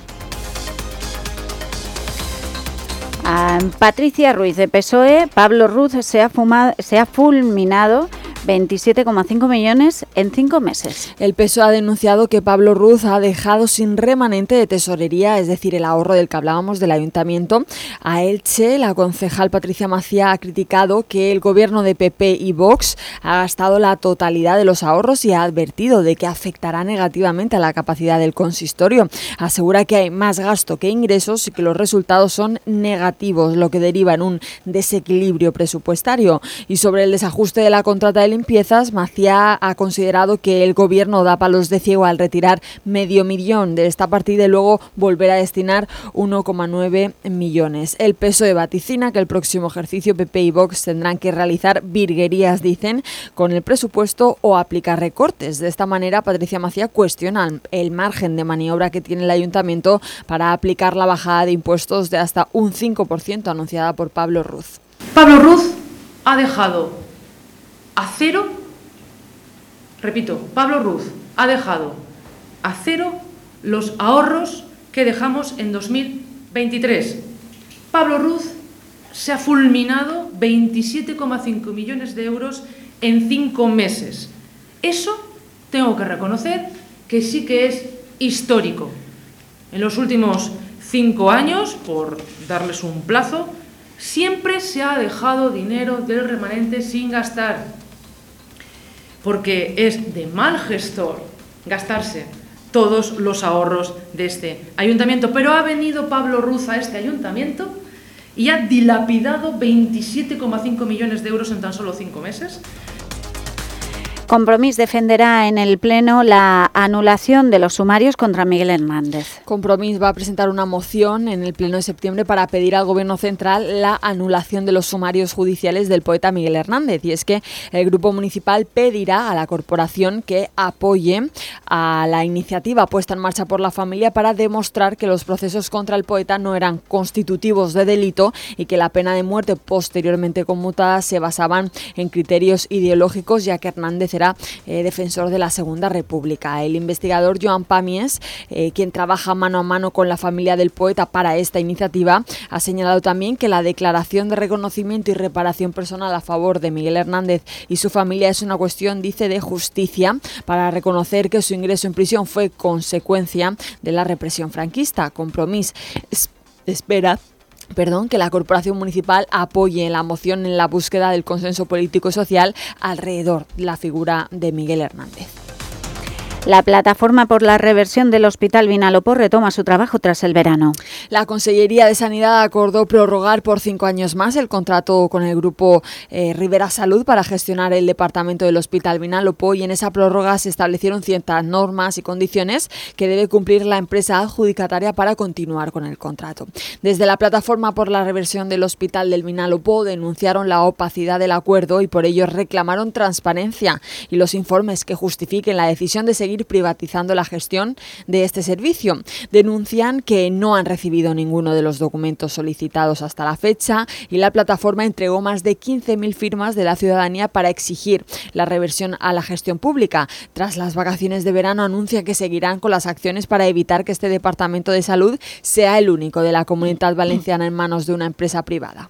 A Patricia Ruiz de P S O E, Pablo Ruz se ha, fumado, se ha fulminado veintisiete coma cinco millones en cinco meses. El P S O E ha denunciado que Pablo Ruz ha dejado sin remanente de tesorería, es decir, el ahorro del que hablábamos del ayuntamiento. A Elche, la concejal Patricia Macía ha criticado que el gobierno de P P y Vox ha gastado la totalidad de los ahorros y ha advertido de que afectará negativamente a la capacidad del consistorio. Asegura que hay más gasto que ingresos y que los resultados son negativos, lo que deriva en un desequilibrio presupuestario. Y sobre el desajuste de la contrata de limpiezas, Macía ha considerado que el gobierno da palos de ciego al retirar medio millón de esta partida y luego volver a destinar uno coma nueve millones. El P S O E vaticina que el próximo ejercicio P P y Vox tendrán que realizar virguerías, dicen, con el presupuesto o aplicar recortes. De esta manera, Patricia Macía cuestiona el margen de maniobra que tiene el ayuntamiento para aplicar la bajada de impuestos de hasta un cinco por ciento anunciada por Pablo Ruz. Pablo Ruz ha dejado a cero, repito, Pablo Ruz ha dejado a cero los ahorros que dejamos en dos mil veintitrés. Pablo Ruz se ha fulminado veintisiete coma cinco millones de euros en cinco meses. Eso tengo que reconocer que sí que es histórico. En los últimos cinco años, por darles un plazo, siempre se ha dejado dinero del remanente sin gastar, porque es de mal gestor gastarse todos los ahorros de este ayuntamiento. Pero ha venido Pablo Ruz a este ayuntamiento y ha dilapidado veintisiete coma cinco millones de euros en tan solo cinco meses. Compromís defenderá en el Pleno la anulación de los sumarios contra Miguel Hernández. Compromís va a presentar una moción en el Pleno de septiembre para pedir al Gobierno central la anulación de los sumarios judiciales del poeta Miguel Hernández. Y es que el Grupo Municipal pedirá a la corporación que apoye a la iniciativa puesta en marcha por la familia para demostrar que los procesos contra el poeta no eran constitutivos de delito y que la pena de muerte posteriormente conmutada se basaban en criterios ideológicos, ya que Hernández era eh, defensor de la Segunda República. El investigador Joan Pamies, eh, quien trabaja mano a mano con la familia del poeta para esta iniciativa, ha señalado también que la declaración de reconocimiento y reparación personal a favor de Miguel Hernández y su familia es una cuestión, dice, de justicia para reconocer que su ingreso en prisión fue consecuencia de la represión franquista. Compromís espera Perdón, que la Corporación Municipal apoye la moción en la búsqueda del consenso político y social alrededor de la figura de Miguel Hernández. La plataforma por la reversión del Hospital Vinalopó retoma su trabajo tras el verano. La Consellería de Sanidad acordó prorrogar por cinco años más el contrato con el grupo eh, Rivera Salud para gestionar el departamento del Hospital Vinalopó, y en esa prórroga se establecieron ciertas normas y condiciones que debe cumplir la empresa adjudicataria para continuar con el contrato. Desde la plataforma por la reversión del Hospital del Vinalopó denunciaron la opacidad del acuerdo y por ello reclamaron transparencia y los informes que justifiquen la decisión de seguir privatizando la gestión de este servicio. Denuncian que no han recibido ninguno de los documentos solicitados hasta la fecha y la plataforma entregó más de quince mil firmas de la ciudadanía para exigir la reversión a la gestión pública. Tras las vacaciones de verano anuncia que seguirán con las acciones para evitar que este departamento de salud sea el único de la Comunidad Valenciana en manos de una empresa privada.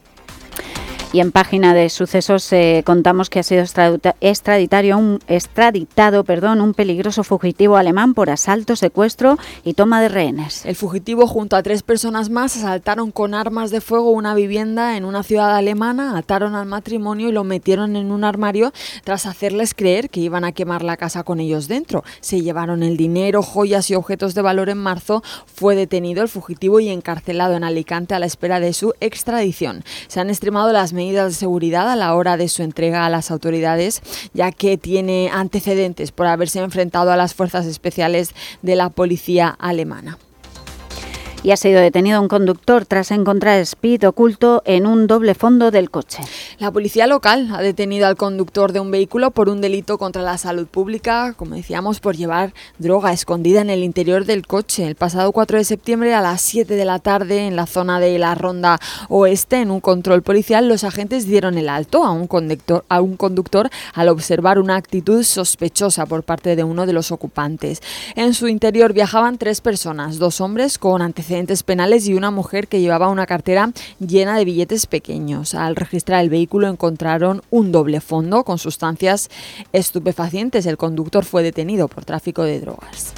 Y en página de sucesos eh, contamos que ha sido extraditario, un, extraditado perdón, un peligroso fugitivo alemán por asalto, secuestro y toma de rehenes. El fugitivo junto a tres personas más asaltaron con armas de fuego una vivienda en una ciudad alemana, ataron al matrimonio y lo metieron en un armario tras hacerles creer que iban a quemar la casa con ellos dentro. Se llevaron el dinero, joyas y objetos de valor. En marzo fue detenido el fugitivo y encarcelado en Alicante a la espera de su extradición. Se han extremado las medidas de seguridad a la hora de su entrega a las autoridades, ya que tiene antecedentes por haberse enfrentado a las fuerzas especiales de la policía alemana. Y ha sido detenido un conductor tras encontrar speed oculto en un doble fondo del coche. La policía local ha detenido al conductor de un vehículo por un delito contra la salud pública, como decíamos, por llevar droga escondida en el interior del coche. El pasado cuatro de septiembre a las siete de la tarde, en la zona de la Ronda Oeste, en un control policial, los agentes dieron el alto a un conductor, a un conductor al observar una actitud sospechosa por parte de uno de los ocupantes. En su interior viajaban tres personas, dos hombres con antecedentes penales y una mujer que llevaba una cartera llena de billetes pequeños. Al registrar el vehículo encontraron un doble fondo con sustancias estupefacientes. El conductor fue detenido por tráfico de drogas.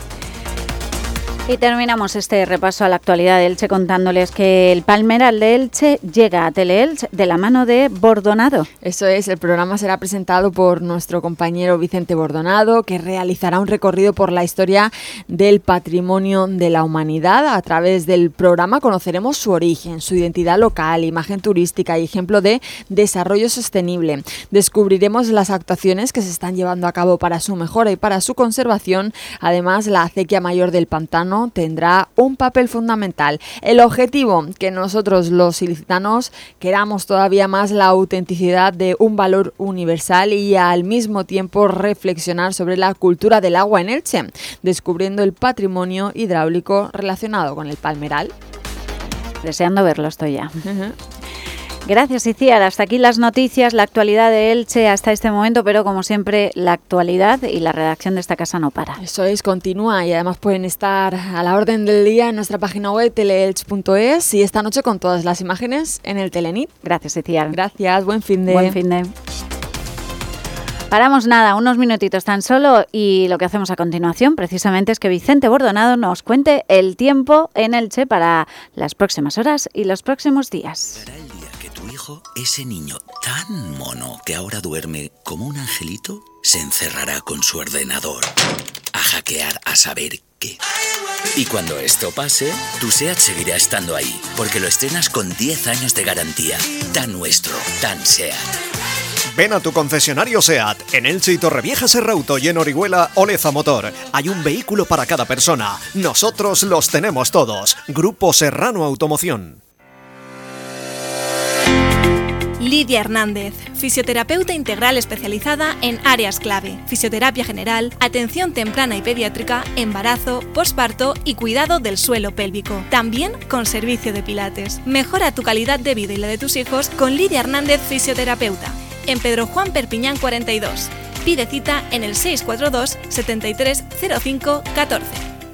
Y terminamos este repaso a la actualidad de Elche contándoles que el Palmeral de Elche llega a Teleelch de la mano de Bordonado. Eso es, el programa será presentado por nuestro compañero Vicente Bordonado, que realizará un recorrido por la historia del patrimonio de la humanidad. A través del programa conoceremos su origen, su identidad local, imagen turística y ejemplo de desarrollo sostenible. Descubriremos las actuaciones que se están llevando a cabo para su mejora y para su conservación. Además, la acequia mayor del pantano tendrá un papel fundamental. El objetivo, que nosotros los ilicitanos queramos todavía más la autenticidad de un valor universal y al mismo tiempo reflexionar sobre la cultura del agua en Elche, descubriendo el patrimonio hidráulico relacionado con el Palmeral. Deseando verlo estoy ya. Uh-huh. Gracias, Iciar. Hasta aquí las noticias, la actualidad de Elche hasta este momento, pero como siempre la actualidad y la redacción de esta casa no para. Eso es, continúa y además pueden estar a la orden del día en nuestra página web teleelch punto es y esta noche con todas las imágenes en el Telenit. Gracias, Iciar. Gracias, buen fin de. Buen fin de. Paramos nada, unos minutitos tan solo y lo que hacemos a continuación precisamente es que Vicente Bordonado nos cuente el tiempo en Elche para las próximas horas y los próximos días. Será el día que tu hijo, ese niño tan mono que ahora duerme como un angelito, se encerrará con su ordenador a hackear a saber qué. Y cuando esto pase, tu SEAT seguirá estando ahí, porque lo estrenas con diez años de garantía. Tan nuestro, tan SEAT. Ven a tu concesionario SEAT, en Elche y Torrevieja Serrauto y en Orihuela Oleza Motor. Hay un vehículo para cada persona. Nosotros los tenemos todos. Grupo Serrano Automoción. Lidia Hernández, fisioterapeuta integral especializada en áreas clave, fisioterapia general, atención temprana y pediátrica, embarazo, posparto y cuidado del suelo pélvico. También con servicio de pilates. Mejora tu calidad de vida y la de tus hijos con Lidia Hernández, fisioterapeuta. En Pedro Juan Perpiñán cuarenta y dos. Pide cita en el seis cuatro dos, setenta y tres, cero cinco, catorce.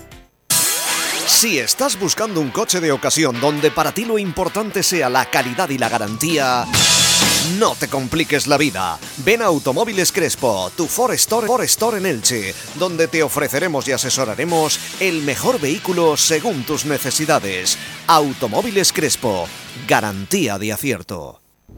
Si estás buscando un coche de ocasión donde para ti lo importante sea la calidad y la garantía, no te compliques la vida. Ven a Automóviles Crespo, tu Ford Store, Ford Store en Elche, donde te ofreceremos y asesoraremos el mejor vehículo según tus necesidades. Automóviles Crespo, garantía de acierto.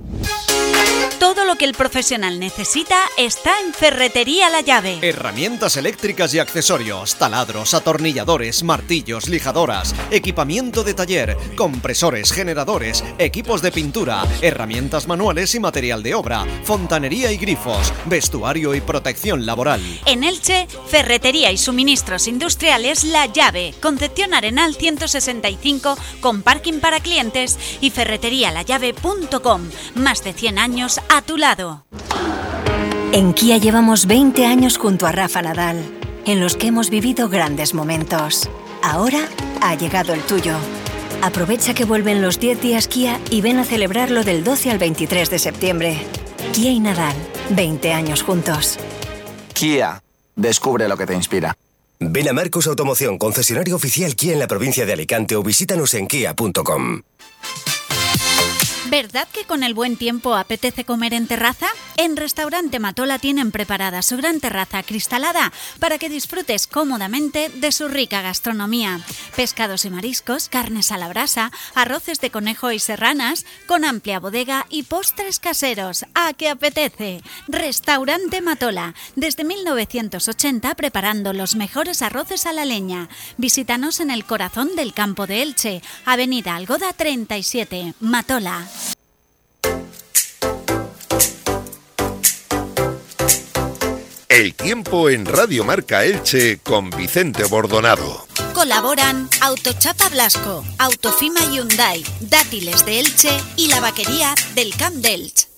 Todo lo que el profesional necesita está en Ferretería La Llave. Herramientas eléctricas y accesorios, taladros, atornilladores, martillos, lijadoras, equipamiento de taller, compresores, generadores, equipos de pintura, herramientas manuales y material de obra, fontanería y grifos, vestuario y protección laboral. En Elche, Ferretería y Suministros Industriales La Llave, Concepción Arenal ciento sesenta y cinco, con parking para clientes, y ferretería la llave punto com. Más de cien años a tu lado. En Kia llevamos veinte años junto a Rafa Nadal, en los que hemos vivido grandes momentos. Ahora ha llegado el tuyo. Aprovecha que vuelven los diez días Kia y ven a celebrarlo del doce al veintitrés de septiembre. Kia y Nadal, veinte años juntos. Kia, descubre lo que te inspira. Ven a Marcos Automoción, concesionario oficial Kia en la provincia de Alicante o visítanos en kia punto com. ¿Verdad que con el buen tiempo apetece comer en terraza? En Restaurante Matola tienen preparada su gran terraza acristalada para que disfrutes cómodamente de su rica gastronomía. Pescados y mariscos, carnes a la brasa, arroces de conejo y serranas, con amplia bodega y postres caseros. ¿A qué apetece? Restaurante Matola, desde mil novecientos ochenta preparando los mejores arroces a la leña. Visítanos en el corazón del campo de Elche, Avenida Algoda treinta y siete, Matola. El tiempo en Radio Marca Elche con Vicente Bordonado. Con Colaboran Autochapa Blasco, Autofima Hyundai, Dátiles de Elche y la vaquería del Camp d'Elche.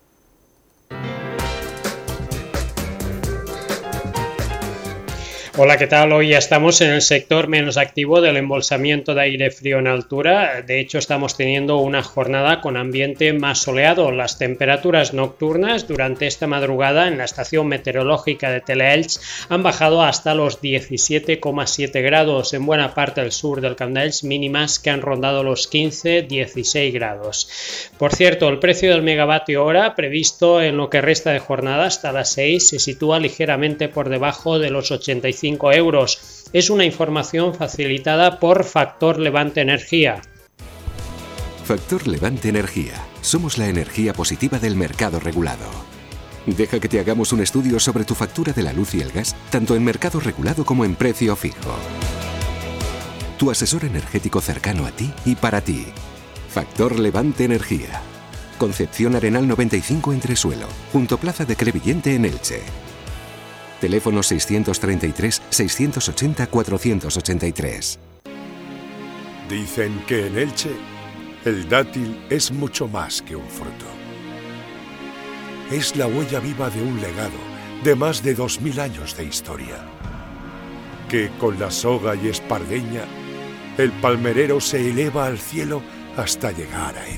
Hola, ¿qué tal? Hoy ya estamos en el sector menos activo del embolsamiento de aire frío en altura. De hecho, estamos teniendo una jornada con ambiente más soleado. Las temperaturas nocturnas durante esta madrugada en la estación meteorológica de Teleelch han bajado hasta los diecisiete coma siete grados en buena parte del sur del Camp d'Elche, mínimas que han rondado los quince a dieciséis grados. Por cierto, el precio del megavatio hora previsto en lo que resta de jornada hasta las seis se sitúa ligeramente por debajo de los ochenta y cinco euros. Es una información facilitada por Factor Levante Energía. Factor Levante Energía. Somos la energía positiva del mercado regulado. Deja que te hagamos un estudio sobre tu factura de la luz y el gas, tanto en mercado regulado como en precio fijo. Tu asesor energético cercano a ti y para ti. Factor Levante Energía. Concepción Arenal noventa y cinco Entresuelo, junto Plaza de Crevillente en Elche. Teléfono seiscientos treinta y tres, seiscientos ochenta, cuatrocientos ochenta y tres. Dicen que en Elche el dátil es mucho más que un fruto. Es la huella viva de un legado de más de dos mil años de historia. Que con la soga y espardeña, el palmerero se eleva al cielo hasta llegar a él.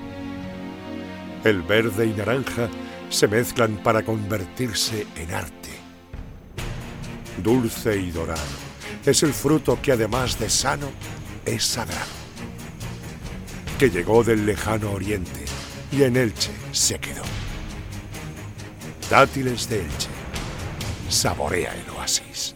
El verde y naranja se mezclan para convertirse en arte. Dulce y dorado, es el fruto que además de sano, es sagrado. Que llegó del lejano oriente y en Elche se quedó. Dátiles de Elche. Saborea el oasis.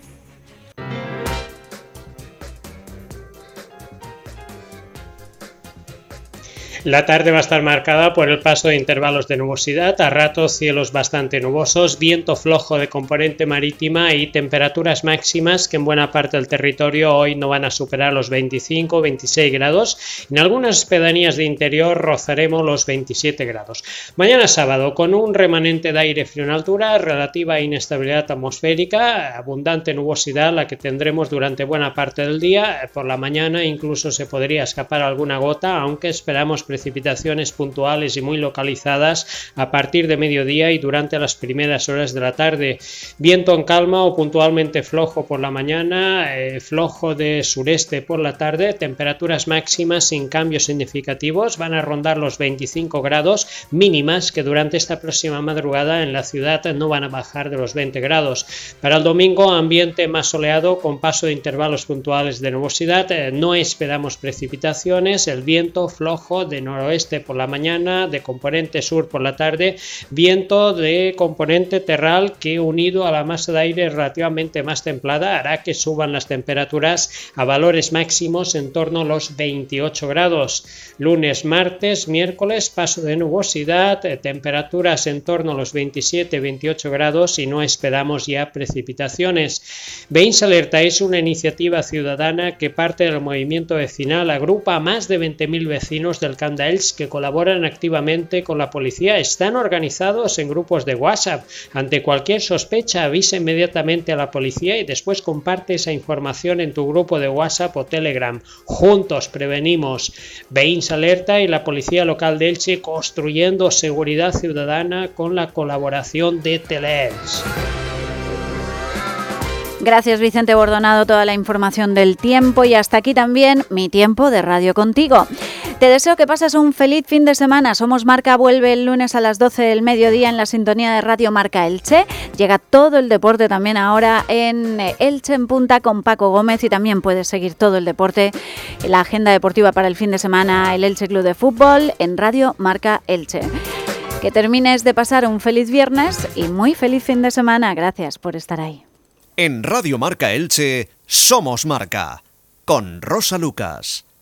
La tarde va a estar marcada por el paso de intervalos de nubosidad, a ratos cielos bastante nubosos, viento flojo de componente marítima y temperaturas máximas que en buena parte del territorio hoy no van a superar los veinticinco a veintiséis grados. En algunas pedanías de interior rozaremos los veintisiete grados. Mañana sábado, con un remanente de aire frío en altura, relativa inestabilidad atmosférica, abundante nubosidad la que tendremos durante buena parte del día. Por la mañana incluso se podría escapar alguna gota, aunque esperamos precipitaciones puntuales y muy localizadas a partir de mediodía y durante las primeras horas de la tarde. Viento en calma o puntualmente flojo por la mañana, eh, flojo de sureste por la tarde, temperaturas máximas sin cambios significativos, van a rondar los veinticinco grados, mínimas que durante esta próxima madrugada en la ciudad no van a bajar de los veinte grados. Para el domingo, ambiente más soleado con paso de intervalos puntuales de nubosidad, eh, no esperamos precipitaciones, el viento flojo de noroeste por la mañana, de componente sur por la tarde, viento de componente terral que unido a la masa de aire relativamente más templada hará que suban las temperaturas a valores máximos en torno a los veintiocho grados. Lunes, martes, miércoles, paso de nubosidad, temperaturas en torno a los veintisiete a veintiocho grados y no esperamos ya precipitaciones. Veïns Alerta es una iniciativa ciudadana que parte del movimiento vecinal, agrupa a más de veinte mil vecinos del Camp d'Elche que colaboran activamente con la policía. Están organizados en grupos de WhatsApp. Ante cualquier sospecha avisa inmediatamente a la policía y después comparte esa información en tu grupo de WhatsApp o Telegram. Juntos prevenimos. Veïns Alerta y la Policía Local de Elche construyendo seguridad ciudadana con la colaboración de Teleelch. Gracias Vicente Bordonado, toda la información del tiempo y hasta aquí también mi tiempo de radio contigo. Te deseo que pases un feliz fin de semana. Somos Marca vuelve el lunes a las doce del mediodía en la sintonía de Radio Marca Elche. Llega todo el deporte también ahora en Elche en Punta con Paco Gómez y también puedes seguir todo el deporte, la agenda deportiva para el fin de semana, el Elche Club de Fútbol en Radio Marca Elche. Que termines de pasar un feliz viernes y muy feliz fin de semana. Gracias por estar ahí. En Radio Marca Elche, Somos Marca, con Rosa Lucas.